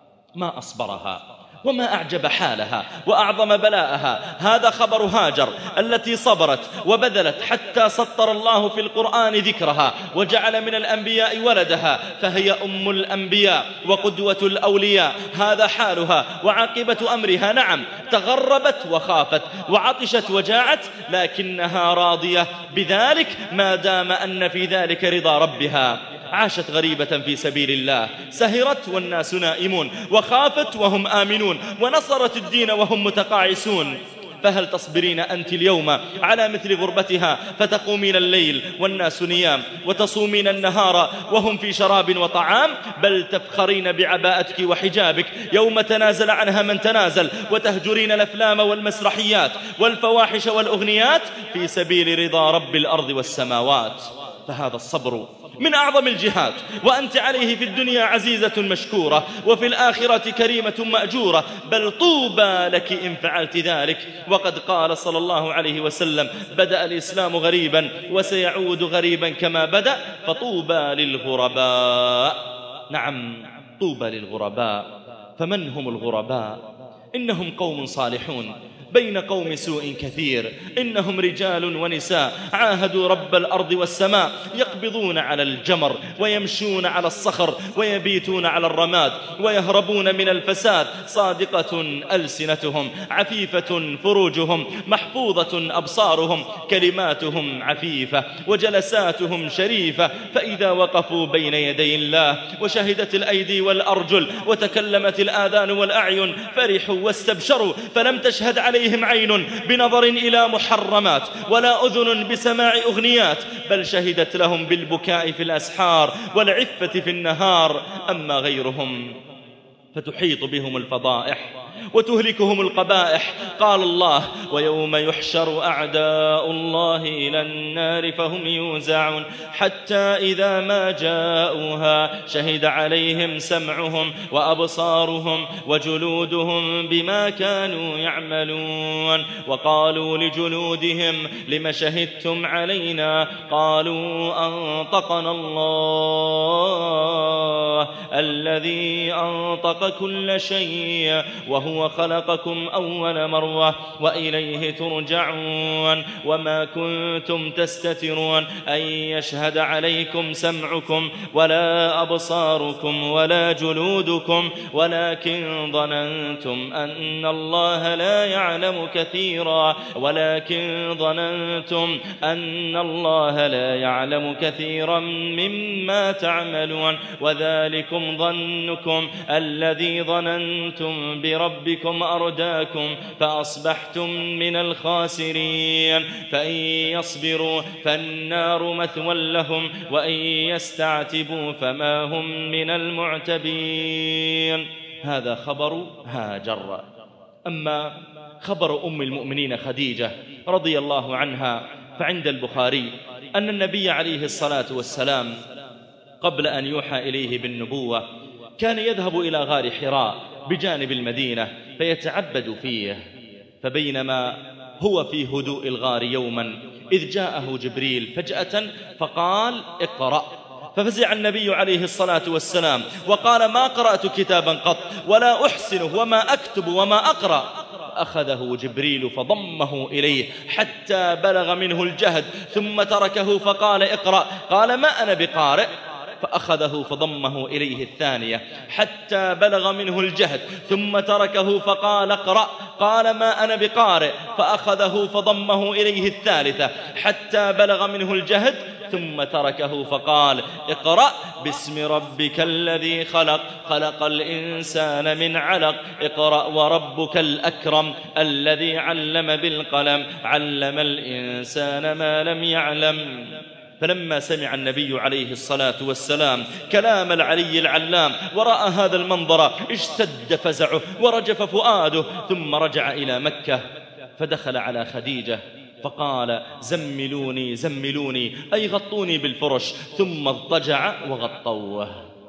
ما أصبرها وما أعجب حالها وأعظم بلاءها. هذا خبر هاجر التي صبرت وبذلت حتى سطر الله في القرآن ذكرها وجعل من الأنبياء ولدها، فهي أم الأنبياء وقدوة الأولياء. هذا حالها وعاقبة أمرها. نعم تغربت وخافت وعطشت وجاعت، لكنها راضية بذلك ما دام أن في ذلك رضا ربها. عاشت غريبة في سبيل الله، سهرت والناس نائمون، وخافت وهم آمنون، ونصرت الدين وهم متقاعسون. فهل تصبرين أنت اليوم على مثل غربتها فتقومين الليل والناس نيام، وتصومين النهار وهم في شراب وطعام؟ بل تفخرين بعباءتك وحجابك يوم تنازل عنها من تنازل، وتهجرين الأفلام والمسرحيات والفواحش والأغنيات في سبيل رضا رب الأرض والسماوات. فهذا الصبر من أعظم الجهاد، وأنت عليه في الدنيا عزيزة مشكورة، وفي الآخرة كريمة مأجورة. بل طوبى لك إن فعلت ذلك. وقد قال صلى الله عليه وسلم بدأ الإسلام غريبا وسيعود غريبا كما بدأ، فطوبى للغرباء. نعم طوبى للغرباء. فمن هم الغرباء؟ إنهم قوم صالحون بين قوم سوء كثير، إنهم رجال ونساء عاهدوا رب الأرض والسماء، يقبضون على الجمر ويمشون على الصخر ويبيتون على الرماد ويهربون من الفساد. صادقة ألسنتهم، عفيفة فروجهم، محفوظة أبصارهم، كلماتهم عفيفة وجلساتهم شريفة. فإذا وقفوا بين يدي الله وشهدت الأيدي والأرجل وتكلمت الآذان والأعين فرحوا واستبشروا، فلم تشهد عليهم عين بنظر إلى محرمات ولا أذن بسماع أغنيات، بل شهدت لهم بالبكاء في الأسحار والعفة في النهار. أما غيرهم فتحيط بهم الفضائح وتهلكهم القبائح. قال الله ويوم يحشر أعداء الله إلى النار فهم يوزعون حتى إذا ما جاءوها شهد عليهم سمعهم وأبصارهم وجلودهم بما كانوا يعملون. وقالوا لجلودهم لم شهدتم علينا؟ قالوا أنطقنا الله الذي أنطق كل شيء وهو خلقكم أول مرة وإليه ترجعون. وما كنتم تستترون أن يشهد عليكم سمعكم ولا أبصاركم ولا جلودكم، ولكن ظننتم أن الله لا يعلم كثيرا ولكن ظننتم أن الله لا يعلم كثيرا مما تعملون. وذلكم ظنكم الذي ظننتم بربكم أرداكم فأصبحتم من الخاسرين. فإن يصبروا فالنار مثوى لهم وإن يستعتبوا فما هم من المعتبين. هذا خبر هاجر. أما خبر أم المؤمنين خديجة رضي الله عنها فعند البخاري أن النبي عليه الصلاة والسلام قبل أن يوحى إليه بالنبوة كان يذهب إلى غار حراء بجانب المدينة فيتعبد فيه. فبينما هو في هدوء الغار يوما إذ جاءه جبريل فجأة فقال اقرأ. ففزع النبي عليه الصلاة والسلام وقال ما قرأت كتابا قط ولا أحسنه وما أكتب وما أقرأ. أخذه جبريل فضمه إليه حتى بلغ منه الجهد ثم تركه فقال اقرأ. قال ما أنا بقارئ. فأخذه فضمه إليه الثانية حتى بلغ منه الجهد، ثم تركه فقال اقرأ، قال ما أنا بقارئ، فأخذه فضمه إليه الثالثة حتى بلغ منه الجهد، ثم تركه فقال اقرأ باسم ربك الذي خلق، خلق الإنسان من علق، اقرأ وربك الأكرم الذي علم بالقلم، علم الإنسان ما لم يعلم. فلما سمع النبي عليه الصلاة والسلام كلام العلي العلام ورأى هذا المنظر اشتد فزعه ورجف فؤاده، ثم رجع إلى مكة فدخل على خديجة فقال زملوني زملوني أي غطوني بالفرش، ثم اضطجع وغطوه.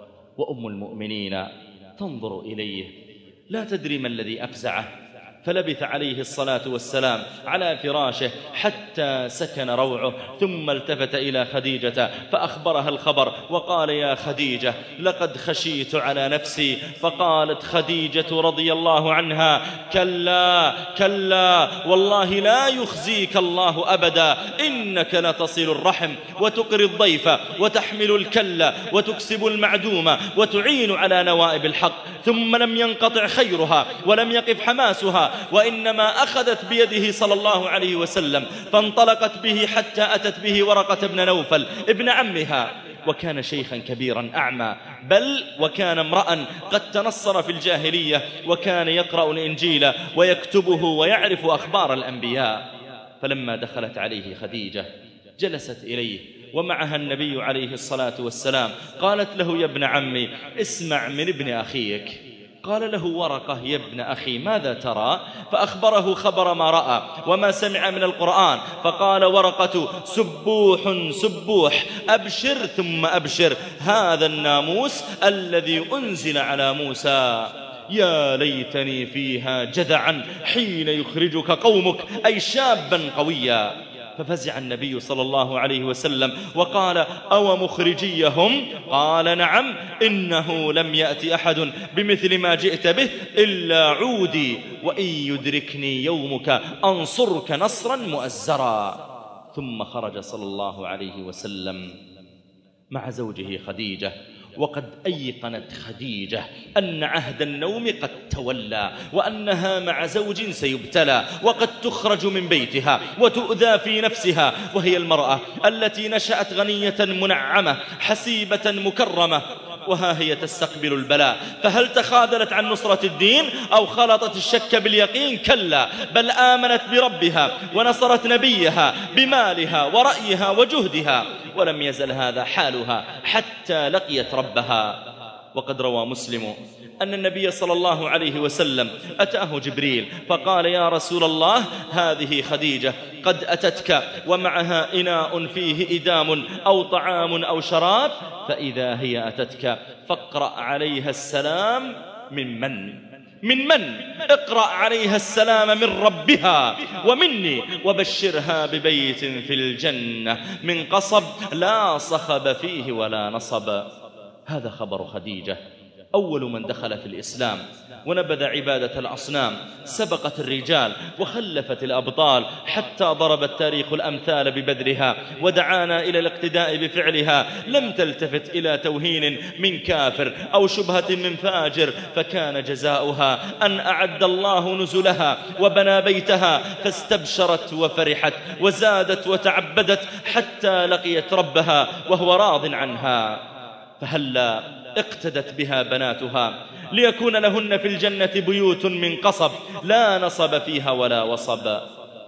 وأم المؤمنين تنظر إليه لا تدري ما الذي أفزعه، فلبث عليه الصلاة والسلام على فراشه حتى سكن روعه، ثم التفت إلى خديجة فأخبرها الخبر وقال يا خديجة لقد خشيت على نفسي. فقالت خديجة رضي الله عنها كلا كلا والله لا يخزيك الله أبدا، إنك لتصل الرحم وتقري الضيف وتحمل الكل وتكسب المعدوم وتعين على نوائب الحق. ثم لم ينقطع خيرها ولم يقف حماسها، وإنما أخذت بيده صلى الله عليه وسلم فانطلقت به حتى أتت به ورقة بن نوفل ابن عمها، وكان شيخا كبيرا أعمى، بل وكان امرأ قد تنصر في الجاهلية، وكان يقرأ الإنجيل ويكتبه ويعرف أخبار الأنبياء. فلما دخلت عليه خديجة جلست إليه ومعها النبي عليه الصلاة والسلام، قالت له يا ابن عمي اسمع من ابن أخيك. قال له ورقة يا ابن أخي ماذا ترى؟ فأخبره خبر ما رأى وما سمع من القرآن. فقال ورقة سبوح سبوح أبشر ثم أبشر، هذا الناموس الذي أنزل على موسى، يا ليتني فيها جذعا حين يخرجك قومك، أي شابا قويا. ففزع النبي صلى الله عليه وسلم وقال أو مخرجيهم؟ قال نعم، إنه لم يأتي أحد بمثل ما جئت به إلا عودي، وإن يدركني يومك أنصرك نصرا مؤزرا. ثم خرج صلى الله عليه وسلم مع زوجه خديجة، وقد أيقنت خديجة أن عهد النوم قد تولى، وأنها مع زوج سيبتلى، وقد تخرج من بيتها وتؤذى في نفسها، وهي المرأة التي نشأت غنية منعمة حسيبة مكرمة، وها هي تستقبل البلاء. فهل تخاذلت عن نصرة الدين أو خلطت الشك باليقين؟ كلا، بل آمنت بربها ونصرت نبيها بمالها ورأيها وجهدها، ولم يزل هذا حالها حتى لقيت ربها. وقد روى مسلم أن النبي صلى الله عليه وسلم أتاه جبريل فقال يا رسول الله هذه خديجة قد أتتك ومعها إناء فيه إدام أو طعام أو شراب، فإذا هي أتتك فاقرأ عليها السلام من من من من اقرأ عليها السلام من ربها ومني، وبشرها ببيت في الجنة من قصب لا صخب فيه ولا نصب. هذا خبر خديجة، أول من دخل في الإسلام ونبذ عبادة الأصنام، سبقت الرجال وخلفت الأبطال، حتى ضرب التاريخ الأمثال ببذلها ودعانا إلى الاقتداء بفعلها. لم تلتفت إلى توهين من كافر أو شبهة من فاجر، فكان جزاؤها أن أعد الله نزلها وبنى بيتها، فاستبشرت وفرحت وزادت وتعبدت حتى لقيت ربها وهو راض عنها. فهلا اقتدت بها بناتها ليكون لهن في الجنة بيوت من قصب لا نصب فيها ولا وصب.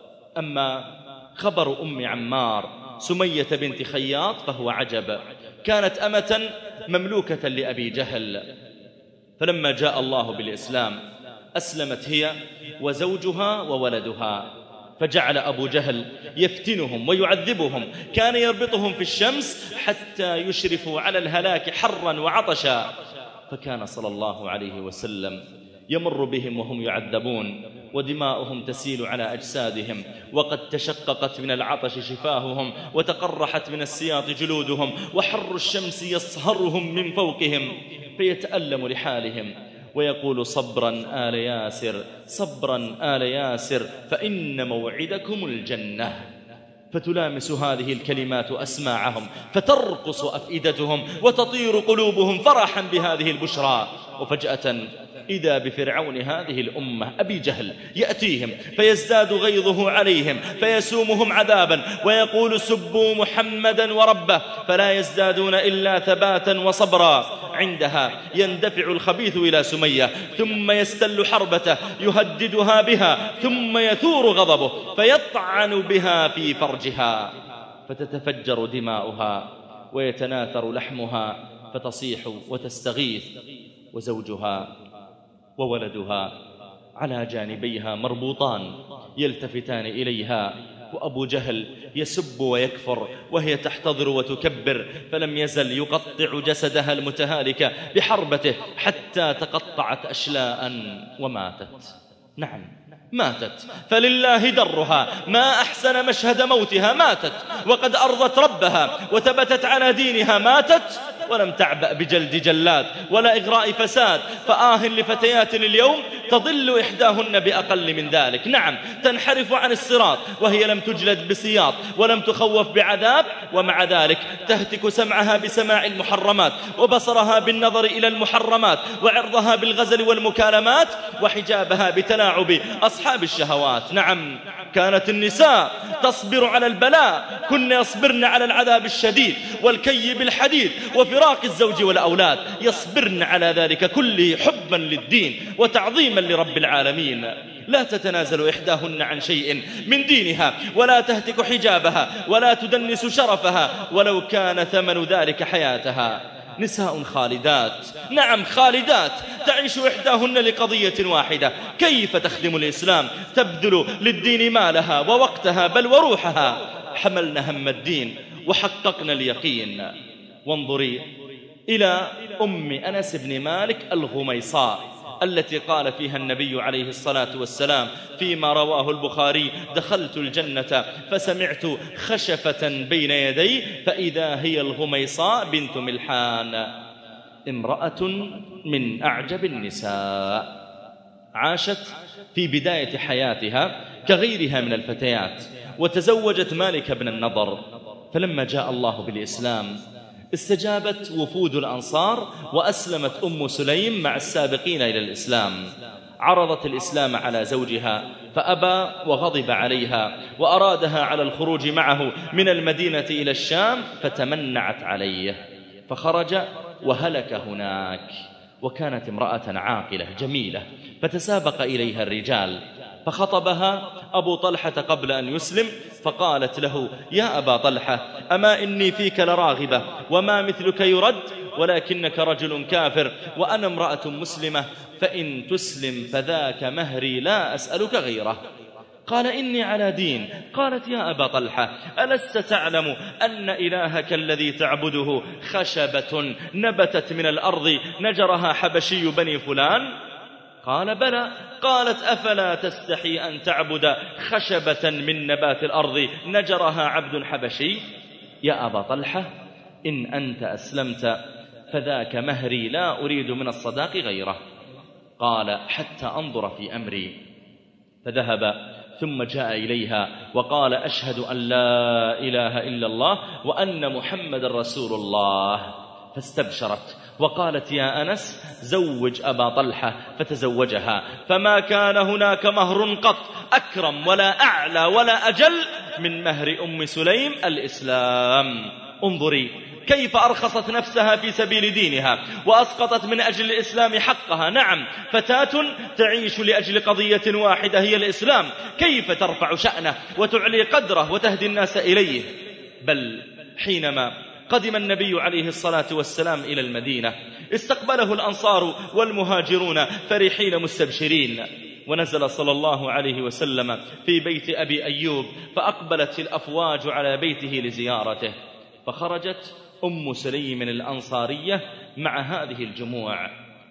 أما خبر أم عمار سمية بنت خياط فهو عجب. كانت أمة مملوكة لأبي جهل، فلما جاء الله بالإسلام أسلمت هي وزوجها وولدها، فجعل أبو جهل يفتنهم ويعذبهم، كان يربطهم في الشمس حتى يشرفوا على الهلاك حرا وعطشا. فكان صلى الله عليه وسلم يمر بهم وهم يعذبون ودماؤهم تسيل على أجسادهم، وقد تشققت من العطش شفاههم وتقرحت من السياط جلودهم، وحر الشمس يصهرهم من فوقهم، فيتألم لحالهم ويقول صبرا آل ياسر صبرا آل ياسر فإن موعدكم الجنة. فتلامس هذه الكلمات أسماعهم فترقص أفئدتهم وتطير قلوبهم فرحا بهذه البشرى. وفجأة إذا بفرعون هذه الأمة أبي جهل يأتيهم فيزداد غيظه عليهم فيسومهم عذابا ويقول سبوا محمدا وربه، فلا يزدادون إلا ثباتا وصبرا. عندها يندفع الخبيث إلى سمية ثم يستل حربته يهددها بها ثم يثور غضبه فيطعن بها في فرجها فتتفجر دماؤها ويتناثر لحمها فتصيح وتستغيث، وزوجها وولدها على جانبيها مربوطان يلتفتان إليها، وأبو جهل يسب ويكفر وهي تحتضر وتكبر، فلم يزل يقطع جسدها المتهالك بحربته حتى تقطعت أشلاء وماتت. نعم ماتت، فلله درها، ما أحسن مشهد موتها. ماتت وقد أرضت ربها وثبتت على دينها. ماتت ولم تعبأ بجلد جلاد ولا إغراء فساد. فآه لفتيات اليوم تضل إحداهن بأقل من ذلك. نعم تنحرف عن الصراط وهي لم تجلد بسياط ولم تخوف بعذاب، ومع ذلك تهتك سمعها بسماع المحرمات وبصرها بالنظر إلى المحرمات وعرضها بالغزل والمكالمات وحجابها بتلاعب أصحاب الشهوات. نعم كانت النساء تصبر على البلاء، كن يصبرن على العذاب الشديد والكي بالحديد وفراق الزوج والأولاد، يصبرن على ذلك كله حبا للدين وتعظيما لرب العالمين. لا تتنازل إحداهن عن شيء من دينها ولا تهتك حجابها ولا تدنس شرفها ولو كان ثمن ذلك حياتها. نساء خالدات، نعم خالدات، تعيش إحداهن لقضية واحدة: كيف تخدم الإسلام، تبذل للدين مالها ووقتها بل وروحها. حملنا هم الدين وحققنا اليقين. وانظري إلى أم أنس بن مالك الغميصاء التي قال فيها النبي عليه الصلاة والسلام فيما رواه البخاري: دخلت الجنة فسمعت خشفة بين يدي فإذا هي الغميصاء بنت ملحان، امرأة من أعجب النساء. عاشت في بداية حياتها كغيرها من الفتيات وتزوجت مالك بن النضر، فلما جاء الله بالإسلام استجابت وفود الأنصار وأسلمت أم سليم مع السابقين إلى الإسلام. عرضت الإسلام على زوجها فأبى وغضب عليها وأرادها على الخروج معه من المدينة إلى الشام فتمنعت عليه فخرج وهلك هناك. وكانت امرأة عاقلة جميلة فتسابق إليها الرجال فخطبها أبو طلحة قبل أن يسلم فقالت له: يا أبا طلحة أما إني فيك لراغبة وما مثلك يرد، ولكنك رجل كافر وأنا امرأة مسلمة، فإن تسلم فذاك مهري لا أسألك غيره. قال: إني على دين. قالت: يا أبا طلحة ألست تعلم أن إلهك الذي تعبده خشبة نبتت من الأرض نجرها حبشي بني فلان؟ قال: بلى. قالت: أفلا تستحي أن تعبد خشبة من نبات الأرض نجرها عبد حبشي؟ يا أبا طلحة إن أنت أسلمت فذاك مهري لا أريد من الصداق غيره. قال: حتى أنظر في أمري. فذهب ثم جاء إليها وقال: أشهد أن لا إله إلا الله وأن محمد رسول الله. فاستبشرت وقالت: يا أنس زوج أبا طلحة، فتزوجها. فما كان هناك مهر قط أكرم ولا أعلى ولا أجل من مهر أم سليم الإسلام. انظري كيف أرخصت نفسها في سبيل دينها وأسقطت من أجل الإسلام حقها. نعم فتاة تعيش لأجل قضية واحدة هي الإسلام، كيف ترفع شأنه وتعلي قدره وتهدي الناس إليه. بل حينما قدم النبي عليه الصلاة والسلام إلى المدينة استقبله الأنصار والمهاجرون فرحين مستبشرين، ونزل صلى الله عليه وسلم في بيت أبي أيوب فأقبلت الأفواج على بيته لزيارته، فخرجت أم سليم الأنصارية مع هذه الجموع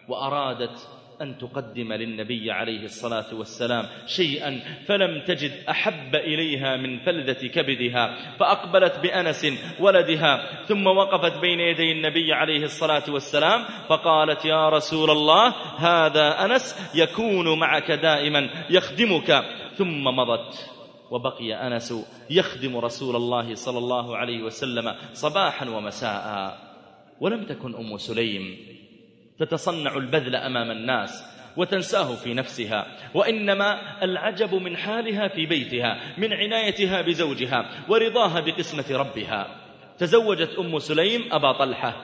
وأرادت أن تقدم للنبي عليه الصلاة والسلام شيئا، فلم تجد أحب إليها من فلذة كبدها، فأقبلت بأنس ولدها ثم وقفت بين يدي النبي عليه الصلاة والسلام فقالت: يا رسول الله هذا أنس يكون معك دائما يخدمك. ثم مضت وبقي أنس يخدم رسول الله صلى الله عليه وسلم صباحا ومساء. ولم تكن أم سليم تتصنع البذل أمام الناس وتنساه في نفسها، وإنما العجب من حالها في بيتها، من عنايتها بزوجها ورضاها بقسمة ربها. تزوجت أم سليم أبا طلحة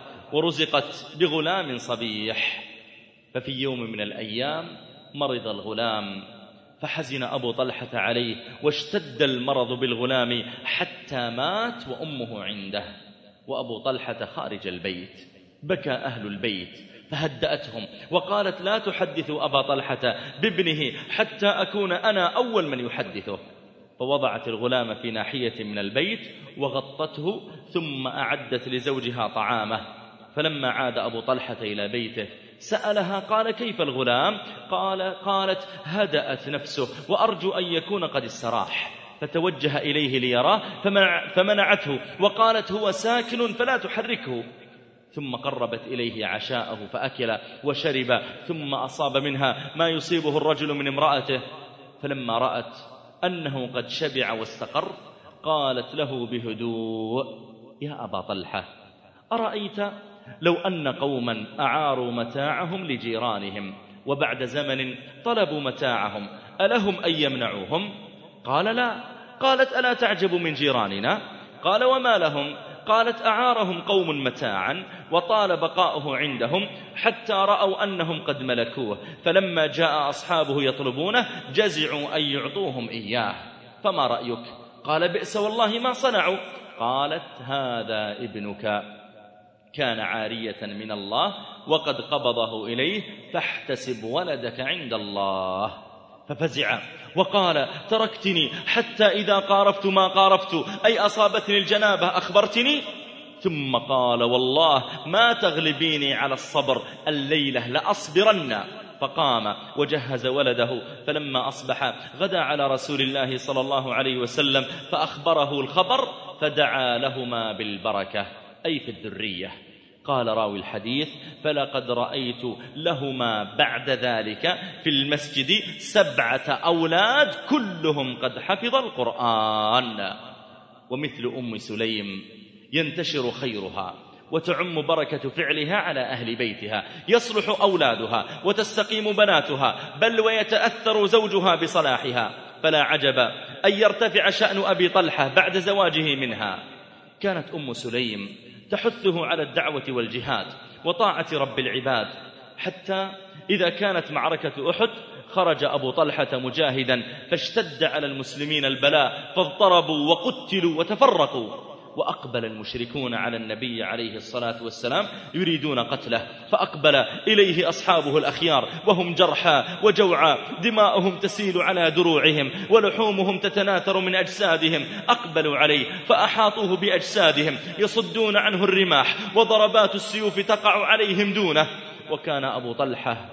ورزقت بغلام صبيح، ففي يوم من الأيام مرض الغلام، فحزن أبو طلحة عليه واشتد المرض بالغلام حتى مات وأمه عنده، وأبو طلحة خارج البيت. بكى أهل البيت فهدأتهم وقالت: لا تحدثوا أبا طلحة بابنه حتى أكون أنا أول من يحدثه. فوضعت الغلام في ناحية من البيت وغطته، ثم أعدت لزوجها طعامه. فلما عاد أبو طلحة إلى بيته سألها قال: كيف الغلام؟ قال قالت: هدأت نفسه وأرجو أن يكون قد استراح. فتوجه إليه ليراه فمنع فمنعته وقالت: هو ساكن فلا تحركه. ثم قربت إليه عشاءه فأكل وشرب، ثم أصاب منها ما يصيبه الرجل من امرأته. فلما رأت أنه قد شبع واستقر قالت له بهدوء: يا أبا طلحة، أرأيت لو أن قوما أعاروا متاعهم لجيرانهم وبعد زمن طلبوا متاعهم ألهم أن يمنعوهم؟ قال: لا. قالت: ألا تعجب من جيراننا؟ قال: وما لهم؟ قالت: أعارهم قوم متاعا وطال بقاؤه عندهم حتى رأوا أنهم قد ملكوه، فلما جاء أصحابه يطلبونه جزعوا أن يعطوهم إياه، فما رأيك؟ قال: بئس والله ما صنعوا. قالت: هذا ابنك كان عارية من الله وقد قبضه إليه، فاحتسب ولدك عند الله. ففزع وقال: تركتني حتى إذا قارفت ما قارفت، أي أصابتني الجنابة أخبرتني؟ ثم قال: والله ما تغلبيني على الصبر الليلة لأصبرن. فقام وجهز ولده، فلما أصبح غدا على رسول الله صلى الله عليه وسلم فأخبره الخبر، فدعا لهما بالبركة أي في الذرية. قال راوي الحديث: فلقد رأيت لهما بعد ذلك في المسجد سبعة أولاد كلهم قد حفظ القرآن. ومثل أم سليم ينتشر خيرها وتعم بركة فعلها على أهل بيتها، يصلح أولادها وتستقيم بناتها، بل ويتأثر زوجها بصلاحها، فلا عجب أن يرتفع شأن أبي طلحة بعد زواجه منها. كانت أم سليم تحثه على الدعوة والجهاد وطاعة رب العباد، حتى إذا كانت معركة أحد خرج أبو طلحة مجاهدا، فاشتد على المسلمين البلاء فاضطربوا وقتلوا وتفرقوا، وأقبل المشركون على النبي عليه الصلاة والسلام يريدون قتله، فأقبل إليه أصحابه الأخيار وهم جرحى وجوعى، دماؤهم تسيل على دروعهم ولحومهم تتناثر من أجسادهم. أقبلوا عليه فأحاطوه بأجسادهم يصدون عنه الرماح وضربات السيوف تقع عليهم دونه. وكان أبو طلحة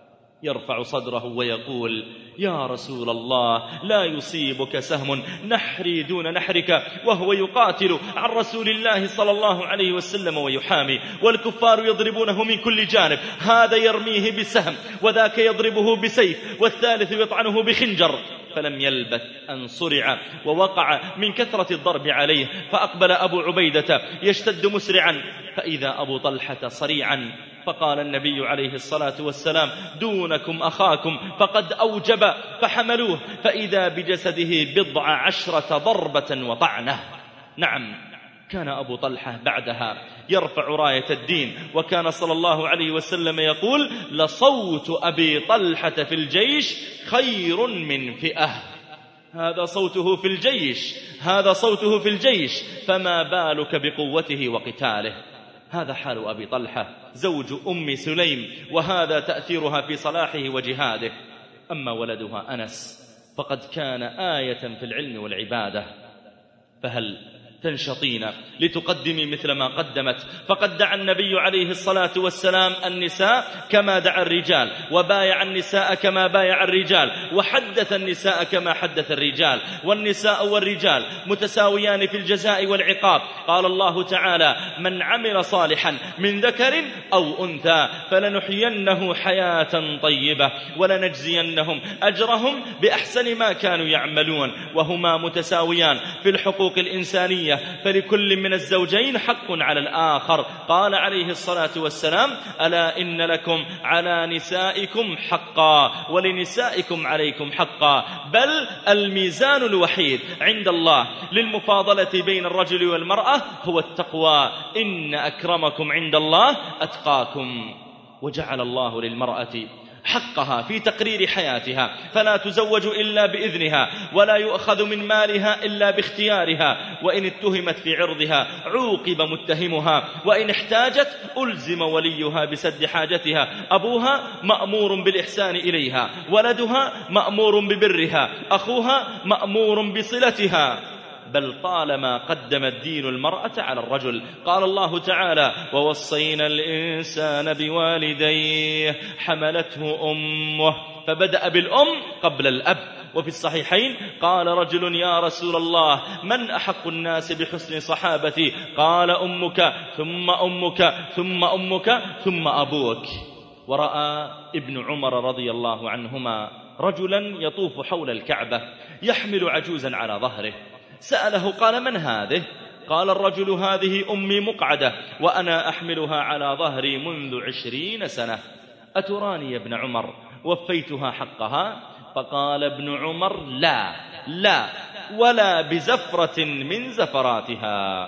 يرفع صدره ويقول: يا رسول الله، لا يصيبك سهم نحري دون نحرك، وهو يقاتل عن رسول الله صلى الله عليه وسلم ويحامي، والكفار يضربونه من كل جانب، هذا يرميه بسهم وذاك يضربه بسيف والثالث يطعنه بخنجر. فلم يلبث أن صرع ووقع من كثرة الضرب عليه، فأقبل أبو عبيدة يشتد مسرعا، فإذا أبو طلحة صريعا، فقال النبي عليه الصلاة والسلام: دونكم أخاكم فقد أوجب، فحملوه فإذا بجسده بضع عشرة ضربة وطعنة. نعم، كان أبو طلحة بعدها يرفع راية الدين، وكان صلى الله عليه وسلم يقول: لصوت أبي طلحة في الجيش خير من فئة. هذا صوته في الجيش، هذا صوته في الجيش، فما بالك بقوته وقتاله. هذا حال أبي طلحة زوج أم سليم، وهذا تأثيرها في صلاحه وجهاده. أما ولدها أنس فقد كان آية في العلم والعبادة، فهل تنشطين لتقدمي مثل ما قدمت؟ فقد دعا النبي عليه الصلاة والسلام النساء كما دعا الرجال، وبايع النساء كما بايع الرجال، وحدث النساء كما حدث الرجال، والنساء والرجال متساويان في الجزاء والعقاب. قال الله تعالى: من عمل صالحا من ذكر أو أنثى فلنحيينه حياة طيبة ولنجزينهم أجرهم بأحسن ما كانوا يعملون. وهما متساويان في الحقوق الإنسانية، فلكل من الزوجين حق على الآخر. قال عليه الصلاة والسلام: ألا إن لكم على نسائكم حقا ولنسائكم عليكم حقا، بل الميزان الوحيد عند الله للمفاضلة بين الرجل والمرأة هو التقوى، إن أكرمكم عند الله أتقاكم. وجعل الله للمرأة حقها في تقرير حياتها، فلا تزوج إلا بإذنها، ولا يؤخذ من مالها إلا باختيارها، وإن اتهمت في عرضها عوقب متهمها، وإن احتاجت ألزم وليها بسد حاجتها. أبوها مأمور بالإحسان إليها، ولدها مأمور ببرها، أخوها مأمور بصلتها، بل طالما قدم الدين المرأة على الرجل. قال الله تعالى: ووصينا الإنسان بوالديه حملته أمه، فبدأ بالأم قبل الأب. وفي الصحيحين قال رجل: يا رسول الله، من أحق الناس بحسن صحابتي؟ قال: أمك ثم أمك ثم أمك ثم أبوك. ورأى ابن عمر رضي الله عنهما رجلا يطوف حول الكعبة يحمل عجوزا على ظهره، سأله قال: من هذه؟ قال الرجل: هذه أمي مقعدة وأنا أحملها على ظهري منذ عشرين سنة، أتراني يا ابن عمر وفيتها حقها؟ فقال ابن عمر: لا لا ولا بزفرة من زفراتها.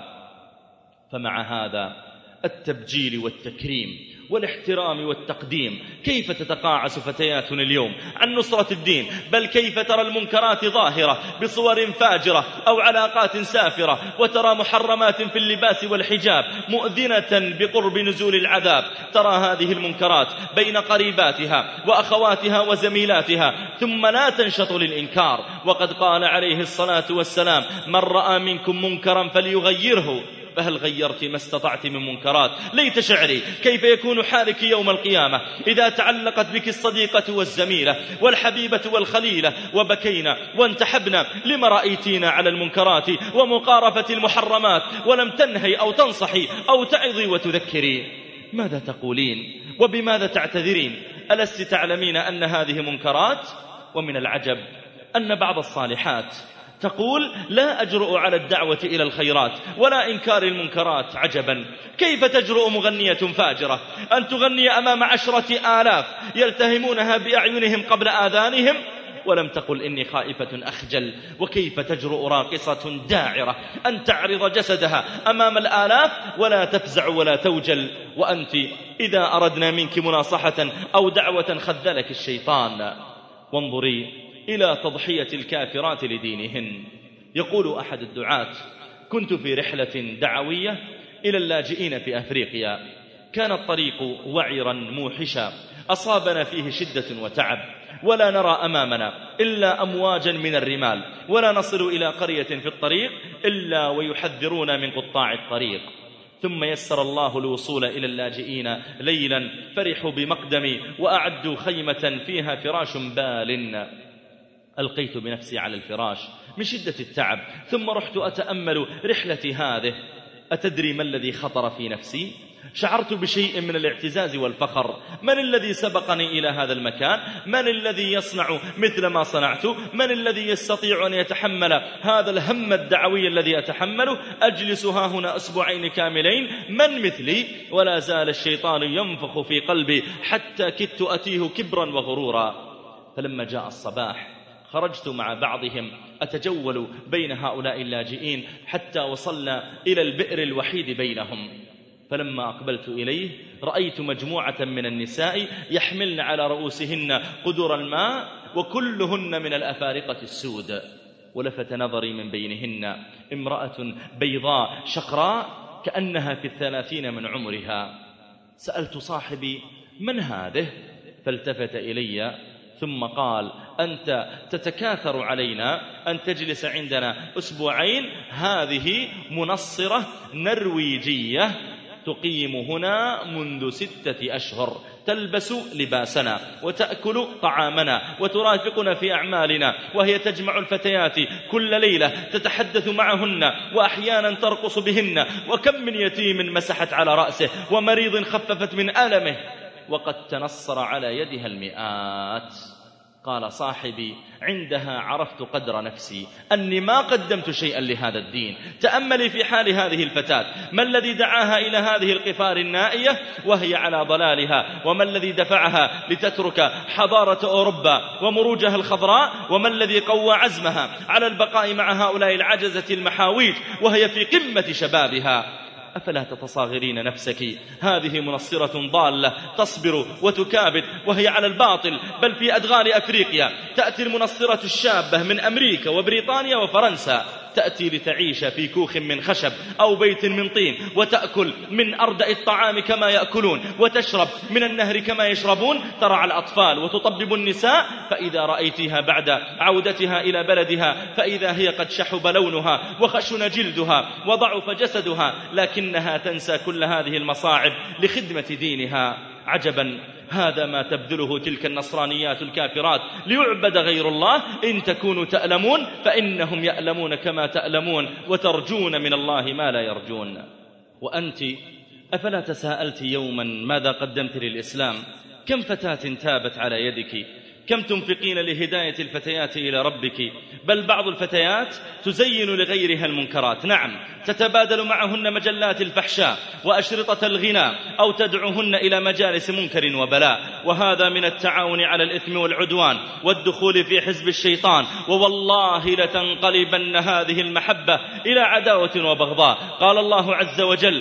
فمع هذا التبجيل والتكريم والاحترام والتقديم كيف تتقاعس فتياتنا اليوم عن نصرة الدين؟ بل كيف ترى المنكرات ظاهرة بصور فاجرة أو علاقات سافرة، وترى محرمات في اللباس والحجاب مؤذنة بقرب نزول العذاب. ترى هذه المنكرات بين قريباتها وأخواتها وزميلاتها ثم لا تنشط للإنكار. وقد قال عليه الصلاة والسلام: من رأى منكم منكرا فليغيره، فهل غيرت ما استطعت من منكرات؟ ليت شعري كيف يكون حالك يوم القيامة إذا تعلقت بك الصديقة والزميلة والحبيبة والخليلة وبكينا وانتحبنا لما رأيتينا على المنكرات ومقارفة المحرمات ولم تنهي أو تنصحي أو تعظي وتذكري. ماذا تقولين وبماذا تعتذرين؟ ألست تعلمين أن هذه منكرات؟ ومن العجب أن بعض الصالحات تقول: لا أجرؤ على الدعوة إلى الخيرات ولا إنكار المنكرات. عجبا، كيف تجرؤ مغنية فاجرة أن تغني أمام عشرة آلاف يلتهمونها بأعينهم قبل آذانهم ولم تقل إني خائفة أخجل؟ وكيف تجرؤ راقصة داعرة أن تعرض جسدها أمام الآلاف ولا تفزع ولا توجل؟ وأنت إذا أردنا منك مناصحة أو دعوة خذلك الشيطان. وانظري إلى تضحية الكافرات لدينهن. يقول أحد الدعاة: كنت في رحلة دعوية إلى اللاجئين في أفريقيا، كان الطريق وعرا موحشا أصابنا فيه شدة وتعب، ولا نرى أمامنا إلا أمواجا من الرمال، ولا نصل إلى قرية في الطريق إلا ويحذرون من قطاع الطريق. ثم يسر الله الوصول إلى اللاجئين ليلا، فرحوا بمقدمي وأعدوا خيمة فيها فراش بال. ألقيت بنفسي على الفراش من شدة التعب، ثم رحت أتأمل رحلتي هذه. أتدري ما الذي خطر في نفسي؟ شعرت بشيء من الاعتزاز والفخر. من الذي سبقني إلى هذا المكان؟ من الذي يصنع مثل ما صنعت؟ من الذي يستطيع أن يتحمل هذا الهم الدعوي الذي أتحمله؟ أجلس ها هنا أسبوعين كاملين، من مثلي؟ ولا زال الشيطان ينفخ في قلبي حتى كدت أتيه كبرا وغرورا. فلما جاء الصباح خرجت مع بعضهم أتجول بين هؤلاء اللاجئين حتى وصلنا إلى البئر الوحيد بينهم. فلما أقبلت إليه رأيت مجموعة من النساء يحملن على رؤوسهن قدر الماء، وكلهن من الأفارقة السود. ولفت نظري من بينهن امرأة بيضاء شقراء كأنها في الثلاثين من عمرها. سألت صاحبي: من هذه؟ فالتفت إلي ثم قال: أنت تتكاثر علينا أن تجلس عندنا أسبوعين. هذه منصرة نرويجية تقيم هنا منذ ستة أشهر، تلبس لباسنا وتأكل طعامنا وترافقنا في أعمالنا، وهي تجمع الفتيات كل ليلة تتحدث معهن وأحيانا ترقص بهن. وكم من يتيم مسحت على رأسه ومريض خففت من ألمه، وقد تنصر على يدها المئات. قال صاحبي: عندها عرفت قدر نفسي أني ما قدمت شيئا لهذا الدين. تأملي في حال هذه الفتاة، ما الذي دعاها إلى هذه القفار النائية وهي على ضلالها؟ وما الذي دفعها لتترك حضارة أوروبا ومروجها الخضراء؟ وما الذي قوى عزمها على البقاء مع هؤلاء العجزة المحاويج وهي في قمة شبابها؟ أفلا تتصاغرين نفسك؟ هذه منصرة ضالة تصبر وتكابد وهي على الباطل، بل في أدغال أفريقيا. تأتي المنصرة الشابة من أمريكا وبريطانيا وفرنسا، تأتي لتعيش في كوخ من خشب أو بيت من طين، وتأكل من أردأ الطعام كما يأكلون، وتشرب من النهر كما يشربون، ترعى الأطفال وتطبب النساء. فإذا رأيتها بعد عودتها إلى بلدها فإذا هي قد شحب لونها وخشن جلدها وضعف جسدها، لكنها تنسى كل هذه المصاعب لخدمة دينها. عجبا، هذا ما تبذله تلك النصرانيات الكافرات ليعبد غير الله. إن تكونوا تألمون فإنهم يألمون كما تألمون، وترجون من الله ما لا يرجون. وأنت أفلا تساءلت يوما ماذا قدمت للإسلام؟ كم فتاة تابت على يدك؟ كم تنفقين لهداية الفتيات إلى ربك؟ بل بعض الفتيات تزين لغيرها المنكرات. نعم، تتبادل معهن مجلات الفحشاء وأشرطة الغناء، أو تدعوهن إلى مجالس منكر وبلاء، وهذا من التعاون على الإثم والعدوان والدخول في حزب الشيطان. ووالله لتنقلبن هذه المحبة إلى عداوة وبغضاء. قال الله عز وجل: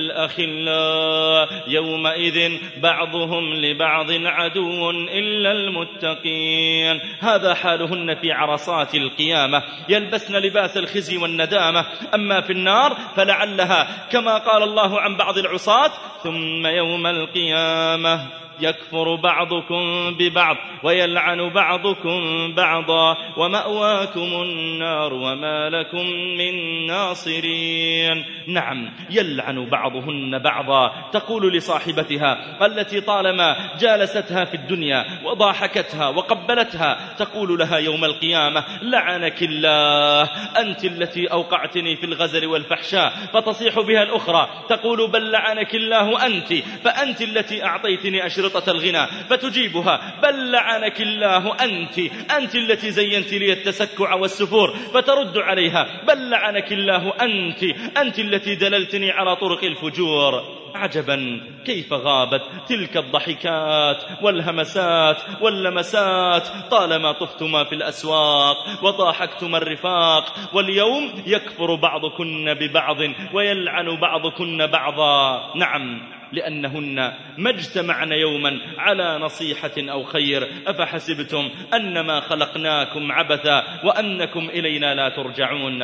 الأخلاء يومئذ بعضهم لبعض عدو إلا المتقين. هذا حالهن في عرصات القيامة، يلبسن لباس الخزي والندامة. أما في النار فلعلها كما قال الله عن بعض العصاة: ثم يوم القيامة يكفر بعضكم ببعض ويلعن بعضكم بعضا ومأواكم النار وما لكم من ناصرين. نعم، يلعن بعضهن بعضا. تقول لصاحبتها التي طالما جالستها في الدنيا وضاحكتها وقبلتها، تقول لها يوم القيامة: لعنك الله، أنت التي أوقعتني في الغزل والفحشاء. فتصيح بها الأخرى تقول: بل لعنك الله أنت، فأنت التي أعطيتني أشرطة الغنى. فتجيبها: بل لعنك الله أنت، أنت التي زينت لي التسكع والسفور. فترد عليها: بل لعنك الله أنت، أنت التي دللتني على طرق الفجور. عجبا كيف غابت تلك الضحكات والهمسات واللمسات طالما طفتما في الأسواق وضاحكتما الرفاق، واليوم يكفر بعضكن ببعض ويلعن بعضكن بعضا. نعم، لأنهن ما اجتمعن يوما على نصيحة أو خير. أفحسبتم أنما خلقناكم عبثا وأنكم إلينا لا ترجعون.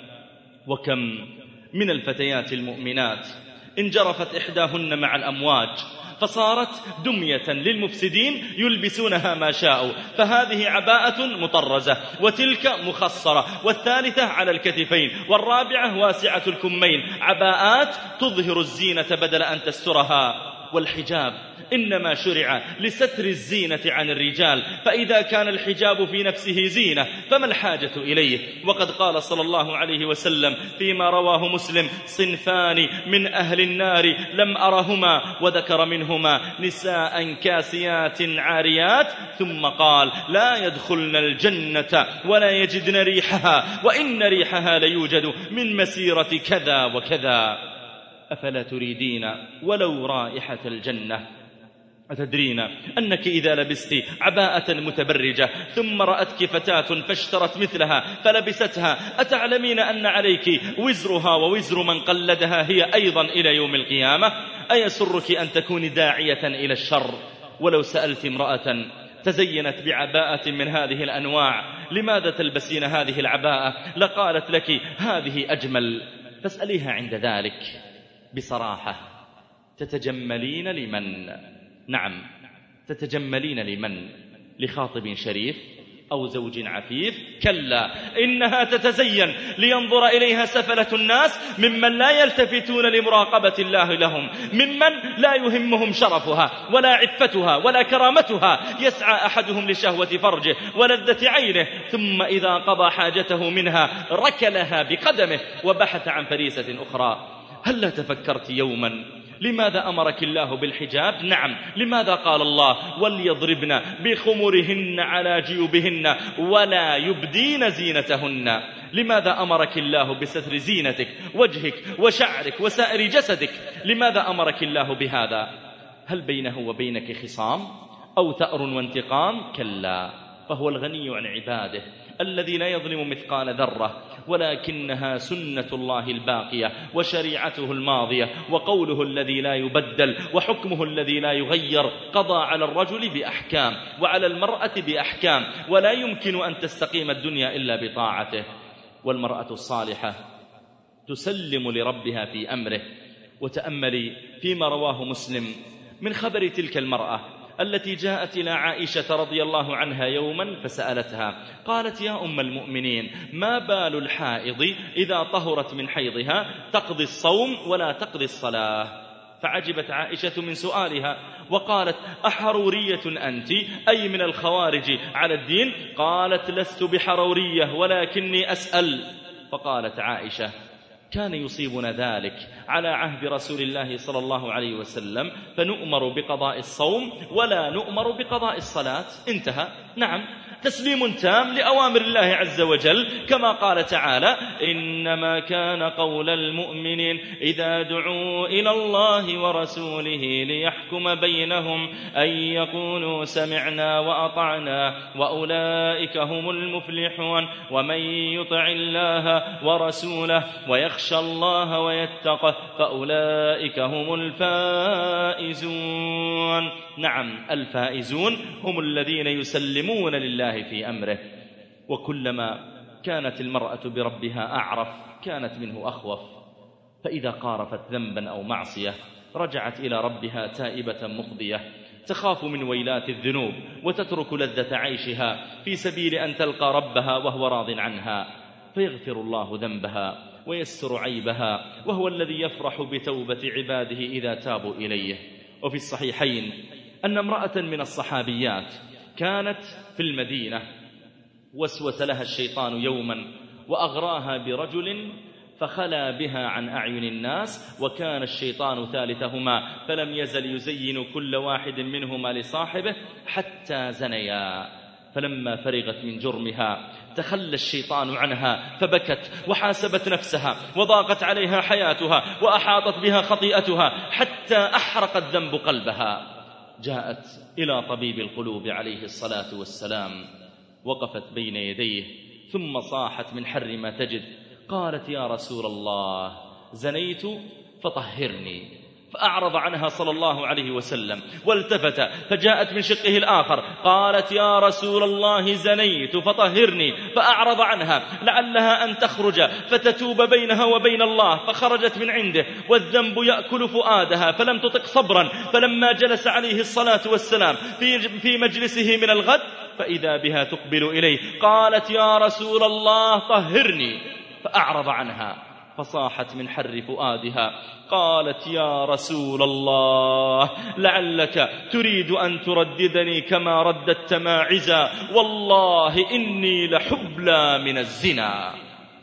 وكم من الفتيات المؤمنات انجرفت إحداهن مع الأمواج فصارت دمية للمفسدين يلبسونها ما شاءوا، فهذه عباءة مطرزة، وتلك مخصرة، والثالثة على الكتفين، والرابعة واسعة الكمين. عباءات تظهر الزينة بدل أن تسترها. والحجاب إنما شرع لستر الزينة عن الرجال، فإذا كان الحجاب في نفسه زينة فما الحاجة إليه؟ وقد قال صلى الله عليه وسلم فيما رواه مسلم: صنفان من أهل النار لم أرهما، وذكر منهما نساء كاسيات عاريات، ثم قال: لا يدخلن الجنة ولا يجدن ريحها، وإن ريحها ليوجد من مسيرة كذا وكذا. أفلا تريدين ولو رائحة الجنة؟ أتدرين أنك إذا لبست عباءة متبرجة ثم رأتك فتاة فاشترت مثلها فلبستها، أتعلمين أن عليك وزرها ووزر من قلدها هي أيضا إلى يوم القيامة؟ أيسرك أن تكوني داعية إلى الشر؟ ولو سألت امرأة تزينت بعباءة من هذه الأنواع: لماذا تلبسين هذه العباءة؟ لقالت لك: هذه أجمل. فاسأليها عند ذلك بصراحة: تتجملين لمن؟ نعم، تتجملين لمن؟ لخاطب شريف؟ أو زوج عفيف، كلا إنها تتزين لينظر إليها سفلة الناس ممن لا يلتفتون لمراقبة الله لهم، ممن لا يهمهم شرفها ولا عفتها ولا كرامتها، يسعى أحدهم لشهوة فرجه ولذة عينه، ثم إذا قضى حاجته منها ركلها بقدمه وبحث عن فريسة أخرى. هل لا تفكرت يوما لماذا أمرك الله بالحجاب؟ نعم، لماذا قال الله وليضربن بخمرهن على جيوبهن ولا يبدين زينتهن؟ لماذا أمرك الله بستر زينتك، وجهك وشعرك وسائر جسدك؟ لماذا أمرك الله بهذا؟ هل بينه وبينك خصام أو ثأر وانتقام؟ كلا، فهو الغني عن عباده الذي لا يظلم مثقال ذرة، ولكنها سنة الله الباقية وشريعته الماضية وقوله الذي لا يبدل وحكمه الذي لا يغير. قضى على الرجل بأحكام وعلى المرأة بأحكام، ولا يمكن أن تستقيم الدنيا إلا بطاعته. والمرأة الصالحة تسلم لربها في أمره. وتأملي فيما رواه مسلم من خبر تلك المرأة التي جاءت إلى عائشة رضي الله عنها يوما فسألتها، قالت: يا أم المؤمنين، ما بال الحائض إذا طهرت من حيضها تقضي الصوم ولا تقضي الصلاة؟ فعجبت عائشة من سؤالها وقالت: أحرورية أنت، أي من الخوارج على الدين؟ قالت: لست بحرورية ولكني أسأل. فقالت عائشة: كان يصيبنا ذلك على عهد رسول الله صلى الله عليه وسلم، فنؤمر بقضاء الصوم ولا نؤمر بقضاء الصلاة. انتهى. نعم، تسليم تام لأوامر الله عز وجل، كما قال تعالى: إنما كان قول المؤمنين إذا دعوا إلى الله ورسوله ليحكم بينهم أن يقولوا سمعنا وأطعنا وأولئك هم المفلحون. ومن يطع الله ورسوله ويخشى الله ويتقه فأولئك هم الفائزون. نعم، الفائزون هم الذين يسلمون لله في أمره. وكلما كانت المرأة بربها أعرف كانت منه أخوف، فإذا قارفت ذنبا أو معصية رجعت إلى ربها تائبة مقضية، تخاف من ويلات الذنوب وتترك لذة عيشها في سبيل أن تلقى ربها وهو راض عنها، فيغفر الله ذنبها ويستر عيبها، وهو الذي يفرح بتوبة عباده إذا تابوا إليه. وفي الصحيحين أن امرأة من الصحابيات كانت في المدينة، وسوس لها الشيطان يوما وأغراها برجل فخلا بها عن أعين الناس، وكان الشيطان ثالثهما، فلم يزل يزين كل واحد منهما لصاحبه حتى زنيا. فلما فرغت من جرمها تخلى الشيطان عنها فبكت وحاسبت نفسها وضاقت عليها حياتها وأحاطت بها خطيئتها حتى أحرق الذنب قلبها. جاءت إلى طبيب القلوب عليه الصلاة والسلام، وقفت بين يديه ثم صاحت من حر ما تجد، قالت: يا رسول الله، زنيت فطهرني. فأعرض عنها صلى الله عليه وسلم والتفت، فجاءت من شقه الآخر قالت: يا رسول الله، زنيت فطهرني. فأعرض عنها لعلها أن تخرج فتتوب بينها وبين الله، فخرجت من عنده والذنب يأكل فؤادها فلم تطق صبرا. فلما جلس عليه الصلاة والسلام في مجلسه من الغد فإذا بها تقبل إليه، قالت: يا رسول الله، طهرني. فأعرض عنها فصاحت من حر فؤادها قالت: يا رسول الله، لعلك تريد أن ترددني كما رددت ماعزا، والله إني لحبلى من الزنا.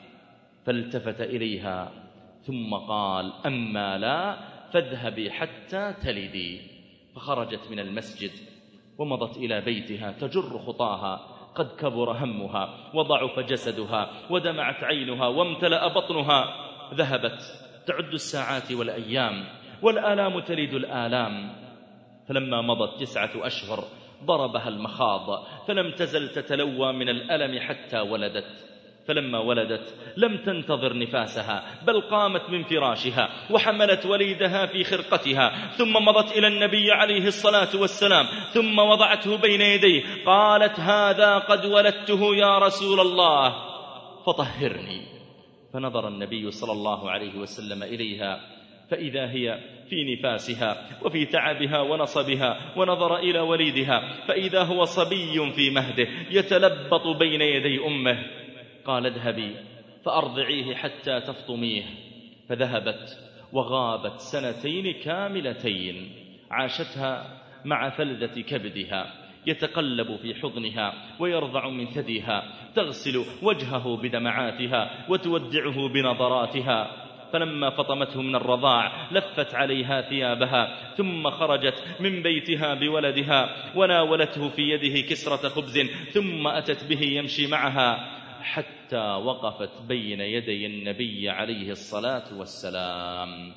فالتفت إليها ثم قال: أما لا، فاذهبي حتى تلدي. فخرجت من المسجد ومضت إلى بيتها تجر خطاها، قد كبر همها وضعف جسدها ودمعت عينها وامتلأ بطنها. ذهبت تعد الساعات والأيام والآلام تلد الآلام، فلما مضت تسعة أشهر ضربها المخاض، فلم تزل تتلوى من الألم حتى ولدت. فلما ولدت لم تنتظر نفاسها، بل قامت من فراشها وحملت وليدها في خرقتها، ثم مضت إلى النبي عليه الصلاة والسلام ثم وضعته بين يديه، قالت: هذا قد ولدته يا رسول الله، فطهرني. فنظر النبي صلى الله عليه وسلم إليها فإذا هي في نفاسها وفي تعبها ونصبها، ونظر إلى وليدها فإذا هو صبي في مهده يتلبط بين يدي أمه. قال اذهبي فأرضعيه حتى تفطميه. فذهبت وغابت سنتين كاملتين عاشتها مع فلذة كبدها، يتقلب في حضنها ويرضع من ثديها، تغسل وجهه بدمعاتها وتودعه بنظراتها. فلما فطمته من الرضاع لفت عليها ثيابها، ثم خرجت من بيتها بولدها وناولته في يده كسرة خبز، ثم أتت به يمشي معها حتى وقفت بين يدي النبي عليه الصلاة والسلام.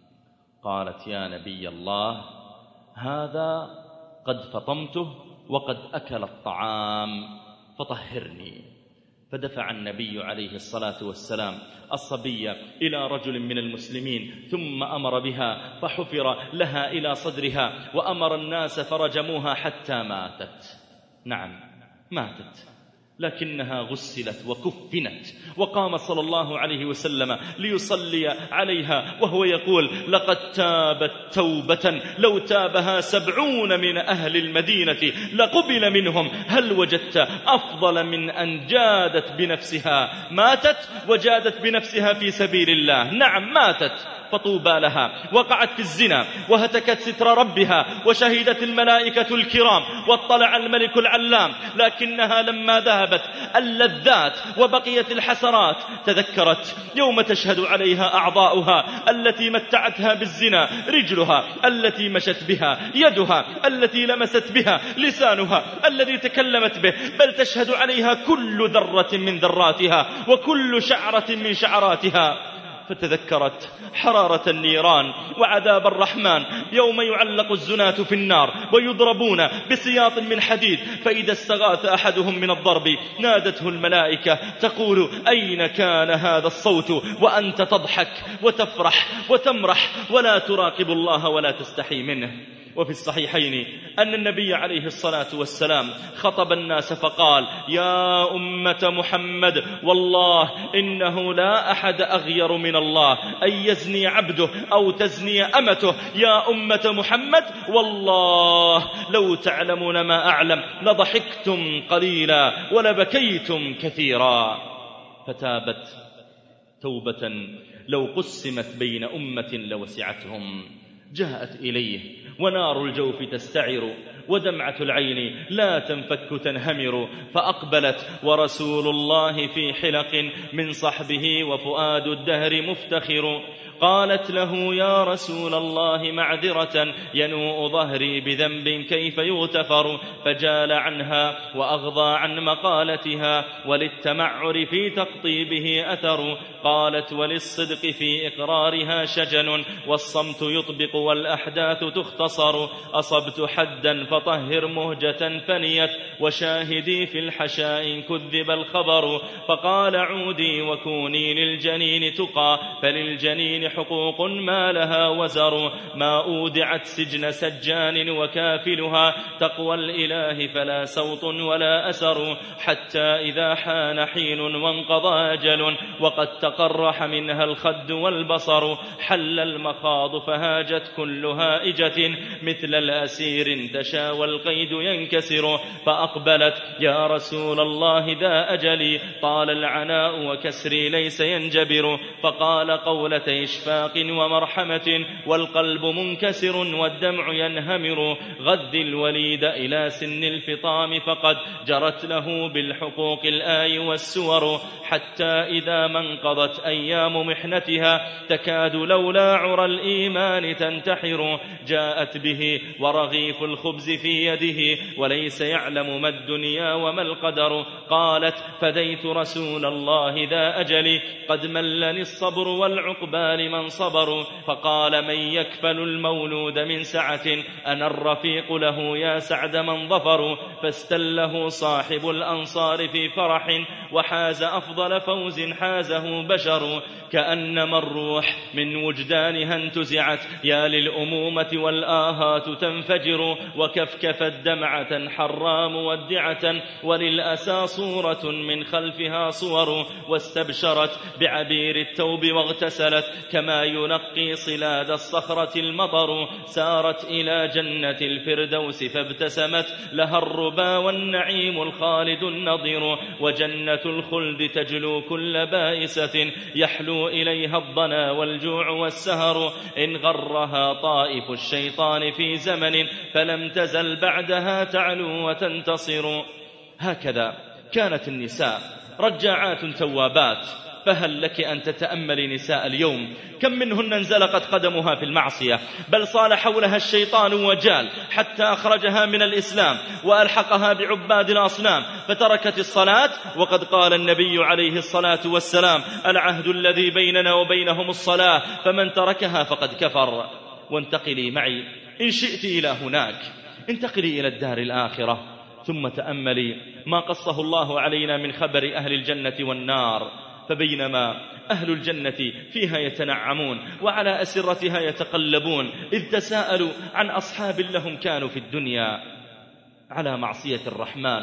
قالت يا نبي الله، هذا قد فطمته وقد أكل الطعام فطهرني. فدفع النبي عليه الصلاة والسلام الصبي إلى رجل من المسلمين، ثم أمر بها فحفر لها إلى صدرها، وأمر الناس فرجموها حتى ماتت. نعم ماتت، لكنها غسلت وكفنت، وقام صلى الله عليه وسلم ليصلي عليها وهو يقول لقد تابت توبة لو تابها سبعون من أهل المدينة لقبل منهم. هل وجدت أفضل من أن جادت بنفسها؟ ماتت وجادت بنفسها في سبيل الله. نعم ماتت فطوبى لها، وقعت في الزنا وهتكت ستر ربها، وشهدت الملائكة الكرام واطلع الملك العلام، لكنها لما ذهبت اللذات وبقيت الحسرات تذكرت يوم تشهد عليها أعضاؤها التي متعتها بالزنا، رجلها التي مشت بها، يدها التي لمست بها، لسانها الذي تكلمت به، بل تشهد عليها كل ذرة من ذراتها وكل شعرة من شعراتها. فتذكرت حرارة النيران وعذاب الرحمن يوم يعلق الزناة في النار ويضربون بسياط من حديد، فإذا استغاث أحدهم من الضرب نادته الملائكة تقول أين كان هذا الصوت وأنت تضحك وتفرح وتمرح ولا تراقب الله ولا تستحي منه. وفي الصحيحين أن النبي عليه الصلاة والسلام خطب الناس فقال يا أمة محمد، والله إنه لا أحد أغير من الله أن يزني عبده أو تزني أمته. يا أمة محمد، والله لو تعلمون ما أعلم لضحكتم قليلا ولبكيتم كثيرا. فتابت توبة لو قسمت بين أمة لوسعتهم. جاءت إليه ونار الجوف تستعر ودمعة العين لا تنفك تنهمر، فأقبلت ورسول الله في حلق من صحبه وفؤاد الدهر مفتخر. قالت له يا رسول الله معذرة ينوء ظهري بذنب كيف يغتفر؟ فجال عنها وأغضى عن مقالتها وللتمعر في تقطيبه أثر. قالت وللصدق في إقرارها شجن والصمت يطبق والأحداث تختصر. أصبت حدا فطهر مهجة فنيت وشاهدي في الحشاء كذب الخبر. فقال عودي وكوني للجنين تقى فللجنين حقوق ما لها وزر. ما أودعت سجن سجان وكافلها تقوى الإله فلا صوت ولا أسر. حتى إذا حان حين وانقضى أجل وقد تقرح منها الخد والبصر حل المخاض فهاجت كل هائجة مثل الأسير تشاوى القيد ينكسر. فأقبلت يا رسول الله ذا أجلي طال العناء وكسري ليس ينجبر. فقال قولة إشفاق ومرحمة والقلب منكسر والدمع ينهمر. غذ الوليد إلى سن الفطام فقد جرت له بالحقوق الآي والسور. حتى إذا ما انقضت أيام محنتها تكاد لولا عرى الإيمان تنتحر. جاءت به ورغيف الخبز في يده وليس يعلم ما الدنيا وما القدر. قالت فديت رسول الله ذا أجلي قد ملني الصبر والعقبى لمن صبروا. فقال من يكفل المولود من سعة أنا الرفيق له يا سعد من ظفر. فاستله صاحب الأنصار في فرح وحاز أفضل فوز حازه بشر. كأنما الروح من وجدانها انتزعت يا للأمومة والآهات تنفجر. وك وكفكفت دمعة حرى مودعة، وللأسى صورة من خلفها صور، واستبشرت بعبير التوب واغتسلت كما ينقي صلاد الصخرة المطر، سارت إلى جنة الفردوس فابتسمت لها الربا والنعيم الخالد النضر، وجنة الخلد تجلو كل بائسة يحلو إليها الضنا والجوع والسهر، إن غرها طائف الشيطان في زمن فلم تزل بعدها تعلو وتنتصر. هكذا كانت النساء رجاعات توابات، فهل لك أن تتأمل نساء اليوم كم منهن انزلقت قدمها في المعصية، بل صال حولها الشيطان وجال حتى أخرجها من الإسلام وألحقها بعباد الأصنام فتركت الصلاة، وقد قال النبي عليه الصلاة والسلام: العهد الذي بيننا وبينهم الصلاة فمن تركها فقد كفر. وانتقلي معي إن شئت إلى هناك، انتقلي إلى الدار الآخرة، ثم تأملي ما قصه الله علينا من خبر أهل الجنة والنار. فبينما أهل الجنة فيها يتنعمون وعلى أسرتها يتقلبون، إذ تساءلوا عن أصحاب لهم كانوا في الدنيا على معصية الرحمن،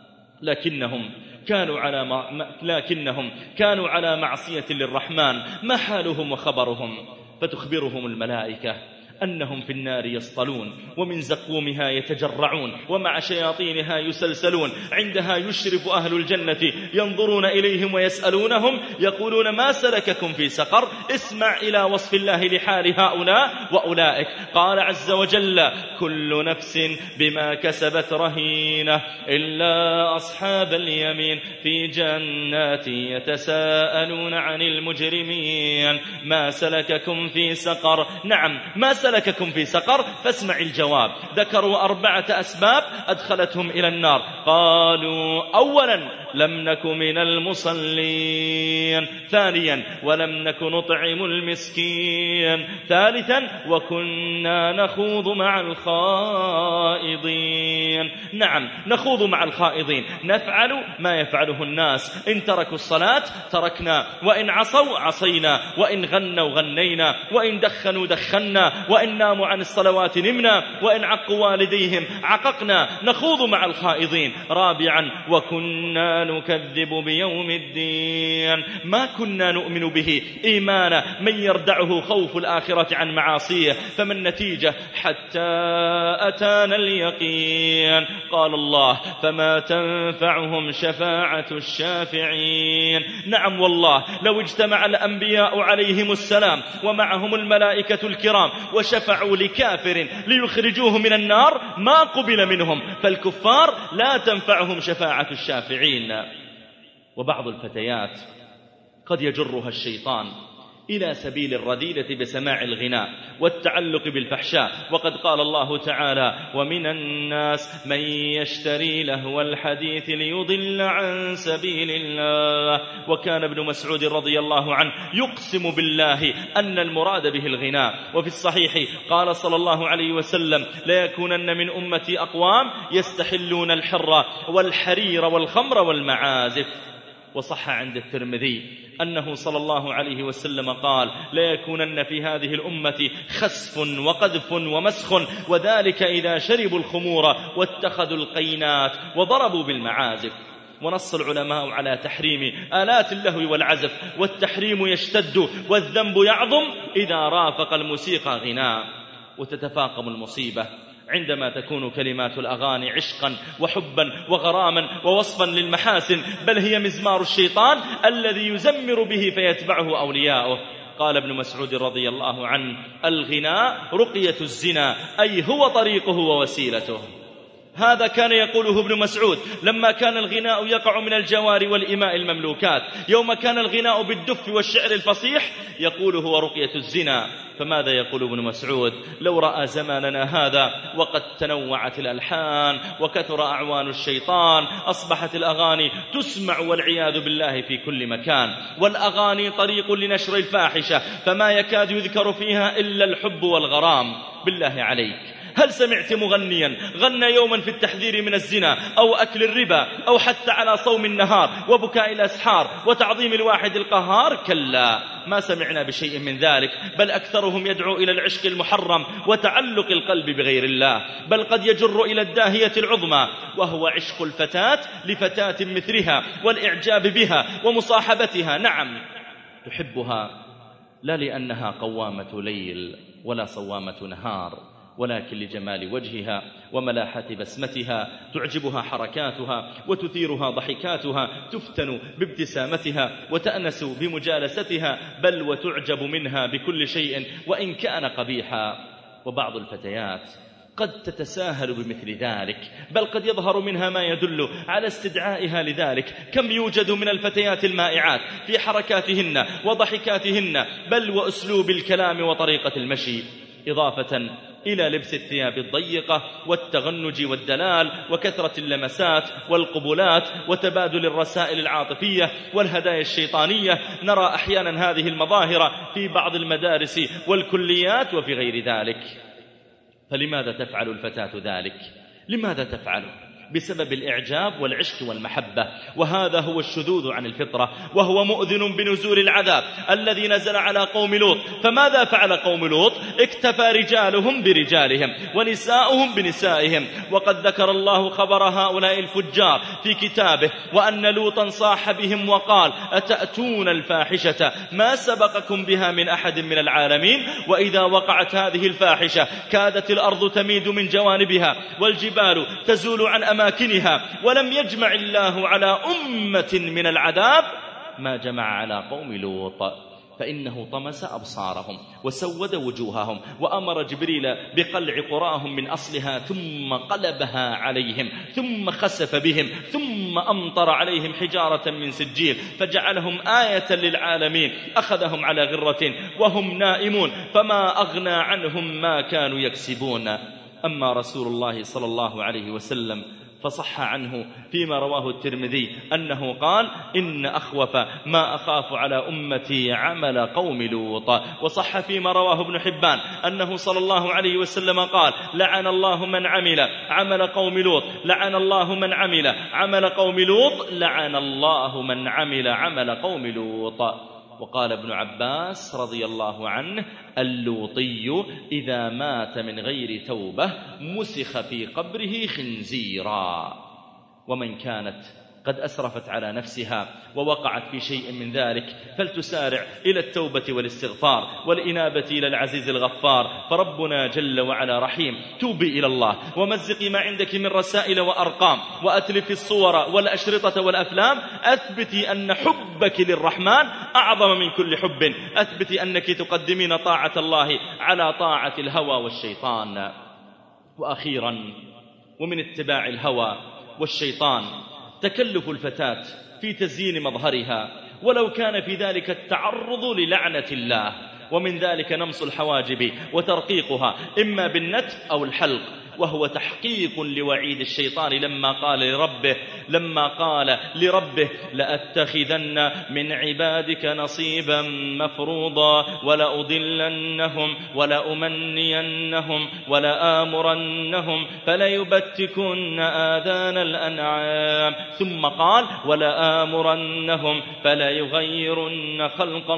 لكنهم كانوا على ما لكنهم كانوا على معصية للرحمن، ما حالهم وخبرهم؟ فتخبرهم الملائكة أنهم في النار يصطلون ومن زقومها يتجرعون ومع شياطينها يسلسلون، عندها يشرف أهل الجنة ينظرون إليهم ويسألونهم يقولون: ما سلككم في سقر؟ اسمع إلى وصف الله لحال هؤلاء وأولئك. قال عز وجل: كل نفس بما كسبت رهينة إلا أصحاب اليمين في جنات يتساءلون عن المجرمين ما سلككم في سقر. نعم، ما سلككم في سقر؟ فاسمع الجواب. ذكروا أربعة أسباب أدخلتهم إلى النار. قالوا: أولا لم نك من المصلين، ثانيا ولم نك نطعم المسكين، ثالثا وكنا نخوض مع الخائضين. نعم، نخوض مع الخائضين، نفعل ما يفعله الناس، إن تركوا الصلاة تركنا، وإن عصوا عصينا، وإن غنوا غنينا، وإن دخنوا دخنا، وإن ناموا عن الصلوات نمنا، وإن عقوا والديهم عققنا، نخوض مع الخائضين. رابعا وكنا نكذب بيوم الدين، ما كنا نؤمن به إيمانا من يردعه خوف الآخرة عن معاصيه، فما النتيجة؟ حتى أتانا اليقين. قال الله: فما تنفعهم شفاعة الشافعين. نعم والله، لو اجتمع الأنبياء عليهم السلام ومعهم الملائكة الكرام وشفعوا لكافر ليخرجوه من النار ما قبل منهم، فالكفار لا تنفعهم شفاعة الشافعين. وبعض الفتيات قد يجرها الشيطان إلى سبيل الرذيلة بسماع الغناء والتعلق بالفحشاء، وقد قال الله تعالى: ومن الناس من يشتري لهو الحديث ليضل عن سبيل الله. وكان ابن مسعود رضي الله عنه يقسم بالله أن المراد به الغناء. وفي الصحيح قال صلى الله عليه وسلم: ليكونن من أمتي أقوام يستحلون الحر والحرير والخمر والمعازف. وصح عند الترمذي أنه صلى الله عليه وسلم قال: ليكونن في هذه الأمة خسف وقذف ومسخ، وذلك إذا شربوا الخمور واتخذوا القينات وضربوا بالمعازف. ونص العلماء على تحريم آلات اللهو والعزف، والتحريم يشتد والذنب يعظم إذا رافق الموسيقى غناء. وتتفاقم المصيبة عندما تكون كلمات الأغاني عشقا وحبا وغراما ووصفا للمحاسن، بل هي مزمار الشيطان الذي يزمر به فيتبعه أولياؤه. قال ابن مسعود رضي الله عنه: الغناء رقية الزنا، أي هو طريقه ووسيلته. هذا كان يقوله ابن مسعود لما كان الغناء يقع من الجوار والإماء المملوكات. يوم كان الغناء بالدف والشعر الفصيح يقول هو رقية الزنا. فماذا يقول ابن مسعود لو رأى زماننا هذا وقد تنوعت الألحان وكثر أعوان الشيطان؟ أصبحت الأغاني تسمع والعياذ بالله في كل مكان، والأغاني طريق لنشر الفاحشة، فما يكاد يذكر فيها إلا الحب والغرام. بالله عليك، هل سمعت مغنيا غنى يوما في التحذير من الزنا أو أكل الربا أو حتى على صوم النهار وبكاء الأسحار وتعظيم الواحد القهار؟ كلا، ما سمعنا بشيء من ذلك، بل أكثرهم يدعو إلى العشق المحرم وتعلق القلب بغير الله، بل قد يجر إلى الداهية العظمى وهو عشق الفتاة لفتاة مثلها والإعجاب بها ومصاحبتها. نعم، تحبها لا لأنها قوامة ليل ولا صوامة نهار، ولكن لجمال وجهها وملاحة بسمتها، تعجبها حركاتها وتثيرها ضحكاتها، تفتن بابتسامتها وتأنس بمجالستها، بل وتعجب منها بكل شيء وإن كان قبيحا. وبعض الفتيات قد تتساهل بمثل ذلك، بل قد يظهر منها ما يدل على استدعائها لذلك. كم يوجد من الفتيات المائعات في حركاتهن وضحكاتهن، بل وأسلوب الكلام وطريقة المشي، إضافة إلى لبس الثياب الضيقة والتغنج والدلال وكثرة اللمسات والقبلات وتبادل الرسائل العاطفية والهدايا الشيطانية. نرى أحيانا هذه المظاهر في بعض المدارس والكليات وفي غير ذلك. فلماذا تفعل الفتاة ذلك؟ لماذا تفعل؟ بسبب الإعجاب والعشق والمحبة، وهذا هو الشذوذ عن الفطرة، وهو مؤذن بنزول العذاب الذي نزل على قوم لوط. فماذا فعل قوم لوط؟ اكتفى رجالهم برجالهم ونساؤهم بنسائهم. وقد ذكر الله خبر هؤلاء الفجار في كتابه، وأن لوطا صاح بهم وقال: أتأتون الفاحشة ما سبقكم بها من أحد من العالمين. وإذا وقعت هذه الفاحشة كادت الأرض تميد من جوانبها والجبال تزول عن أماكنها، ولم يجمع الله على أمة من العذاب ما جمع على قوم لوط، فإنه طمس أبصارهم وسود وجوههم، وأمر جبريل بقلع قراهم من أصلها، ثم قلبها عليهم، ثم خسف بهم، ثم أمطر عليهم حجارة من سجيل، فجعلهم آية للعالمين. أخذهم على غرة وهم نائمون، فما أغنى عنهم ما كانوا يكسبون. أما رسول الله صلى الله عليه وسلم فصح عنه فيما رواه الترمذي أنه قال: إن أخوف ما أخاف على أمتي عمل قوم لوط. وصح فيما رواه ابن حبان أنه صلى الله عليه وسلم قال: لعن الله من عمل عمل قوم لوط، لعن الله من عمل عمل قوم لوط، لعن الله من عمل عمل قوم لوط. وقال ابن عباس رضي الله عنه: اللوطي إذا مات من غير توبة مسخ في قبره خنزيرا. ومن كانت قد أسرفت على نفسها ووقعت في شيء من ذلك فلتسارع إلى التوبة والاستغفار والإنابة إلى العزيز الغفار، فربنا جل وعلا رحيم. توبي إلى الله ومزقي ما عندك من رسائل وأرقام، وأتلفي الصور والأشرطة والأفلام. أثبتي أن حبك للرحمن أعظم من كل حب، أثبتي أنك تقدمين طاعة الله على طاعة الهوى والشيطان. وأخيرا، ومن اتباع الهوى والشيطان تكلف الفتاة في تزيين مظهرها، ولو كان في ذلك التعرض للعنة الله، ومن ذلك نمص الحواجب وترقيقها إما بالنتف أو الحلق، وهو تحقيق لوعيد الشيطان لما قال لربه لما قال لربه لأتخذن من عبادك نصيبا مفروضا ولأضلنهم ولأمنينهم ولآمرنهم فليبتكن آذان الأنعام، ثم قال ولآمرنهم فليغيرن خلق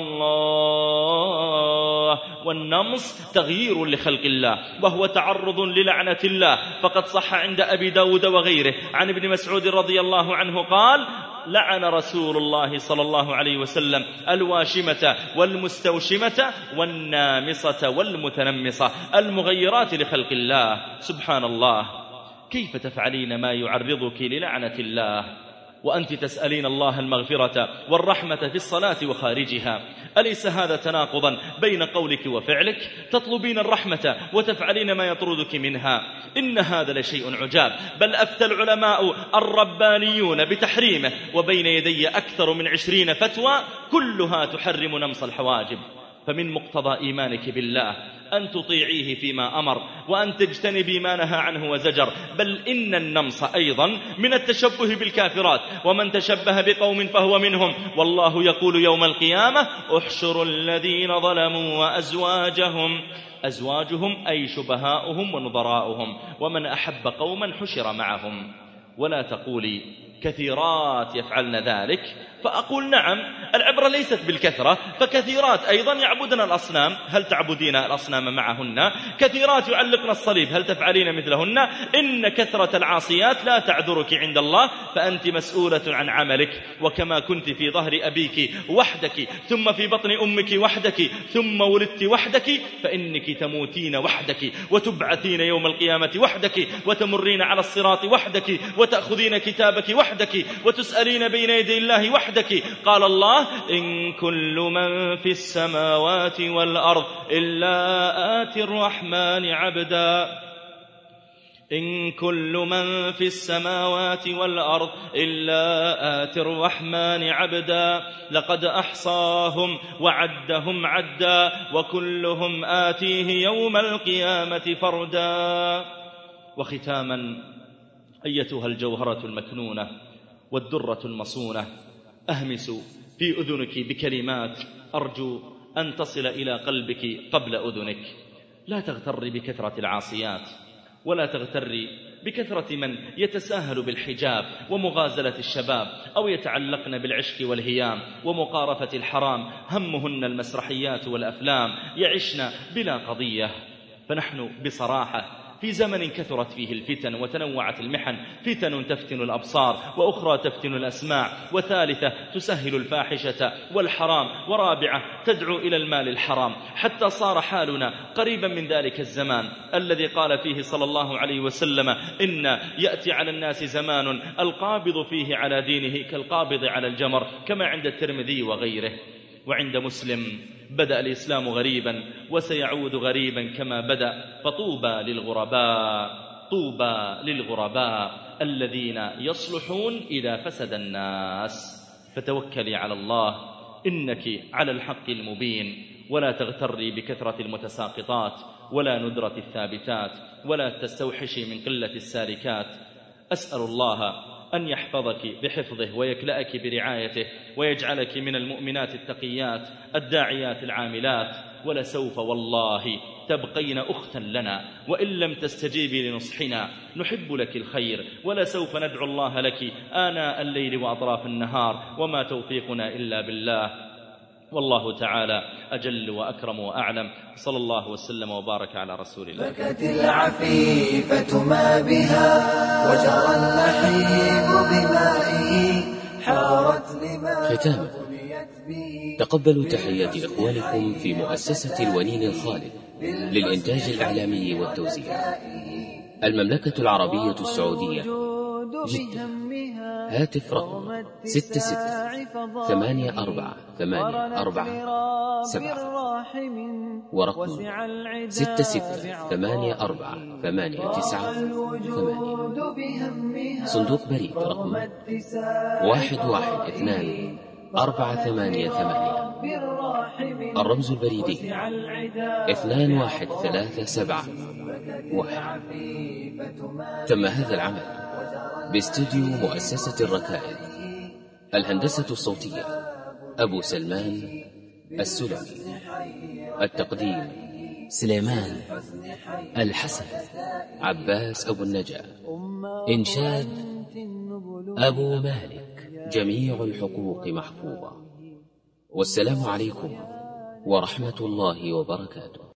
الله. والنمص تغيير لخلق الله، وهو تعرض للعنة الله. فقد صح عند أبي داود وغيره عن ابن مسعود رضي الله عنه قال: لعن رسول الله صلى الله عليه وسلم الواشمة والمستوشمة والنامصة والمتنمصة المغيرات لخلق الله. سبحان الله، كيف تفعلين ما يعرضك للعنة الله وأنت تسألين الله المغفرة والرحمة في الصلاة وخارجها؟ أليس هذا تناقضا بين قولك وفعلك؟ تطلبين الرحمة وتفعلين ما يطردك منها. إن هذا لشيء عجاب، بل أفتى العلماء الربانيون بتحريمه، وبين يدي أكثر من عشرين فتوى كلها تحرم نمص الحواجب. فمن مقتضى إيمانك بالله أن تطيعيه فيما أمر، وأن تجتنبي ما نهى عنه وزجر. بل إن النمص أيضا من التشبه بالكافرات، ومن تشبه بقوم فهو منهم. والله يقول يوم القيامة: احشروا الذين ظلموا وأزواجهم أزواجهم أي شبهاؤهم ونظراؤهم، ومن أحب قوما حشر معهم. ولا تقولي كثيرات يفعلن ذلك فأقول نعم، العبرة ليست بالكثرة، فكثيرات أيضا يعبدن الأصنام، هل تعبدين الأصنام معهن؟ كثيرات يعلقن الصليب، هل تفعلين مثلهن؟ إن كثرة العاصيات لا تعذرك عند الله، فأنت مسؤولة عن عملك. وكما كنت في ظهر أبيك وحدك، ثم في بطن أمك وحدك، ثم ولدت وحدك، فإنك تموتين وحدك، وتبعثين يوم القيامة وحدك، وتمرين على الصراط وحدك، وتأخذين كتابك وحدك، وتسألين بين يدي الله وحدك. قال الله: إن كل من في السماوات والأرض إلا آتي الرحمن عبدا. إن كل من في السماوات والأرض إلا آتي الرحمن عبدا، لقد أحصاهم وعدهم عدا، وكلهم آتيه يوم القيامة فردا. وختاما، أيتها الجوهرة المكنونة والدرة المصونة، أهمس في أذنك بكلمات أرجو أن تصل إلى قلبك قبل أذنك. لا تغتر بكثرة العاصيات، ولا تغتر بكثرة من يتساهل بالحجاب ومغازلة الشباب، أو يتعلقن بالعشق والهيام ومقارفة الحرام، همهن المسرحيات والأفلام، يعشن بلا قضية. فنحن بصراحة في زمن كثرت فيه الفتن وتنوعت المحن، فتن تفتن الأبصار، وأخرى تفتن الأسماع، وثالثة تسهل الفاحشة والحرام، ورابعة تدعو إلى المال الحرام، حتى صار حالنا قريبا من ذلك الزمان الذي قال فيه صلى الله عليه وسلم: إن يأتي على الناس زمان القابض فيه على دينه كالقابض على الجمر، كما عند الترمذي وغيره. وعند مسلم: بدأ الإسلام غريبا وسيعود غريبا كما بدأ، فطوبى للغرباء، طوبى للغرباء الذين يصلحون إذا فسد الناس. فتوكلي على الله، إنك على الحق المبين، ولا تغتري بكثرة المتساقطات ولا ندرة الثابتات، ولا تستوحشي من قلة السالكات. أسأل الله أن يحفظك بحفظه ويكلأك برعايته، ويجعلك من المؤمنات التقيات الداعيات العاملات. ولسوف والله تبقين أختا لنا، وإن لم تستجيبي لنصحنا نحب لك الخير، ولسوف ندعو الله لك آناء الليل وأطراف النهار، وما توفيقنا إلا بالله. والله تعالى أجل وأكرم وأعلم. صلى الله وسلم وبارك على رسول الله. بكت العفيفة ما بها وجرى النحيب بمائه، حارت لما ختاما، تقبلوا تحيات إخوانكم في مؤسسة الونين الخالد للإنتاج الإعلامي والتوزيع، المملكة العربية السعودية، جدة. هاتف رقم ستة ستة ثمانية أربعة ثمانية أربعة سبعة، ورقم ستة ستة ثمانية أربعة ثمانية تسعة ثمانية. صندوق بريد رقم واحد واحد اثنان أربعة ثمانية ثمانية. الرمز البريدي اثنان واحد ثلاثة سبعة واحد. تم هذا العمل باستوديو مؤسسة الركائز. الهندسة الصوتية أبو سلمان السلمي. التقديم سليمان الحسن عباس أبو النجا. إنشاد أبو مالك. جميع الحقوق محفوظة. والسلام عليكم ورحمة الله وبركاته.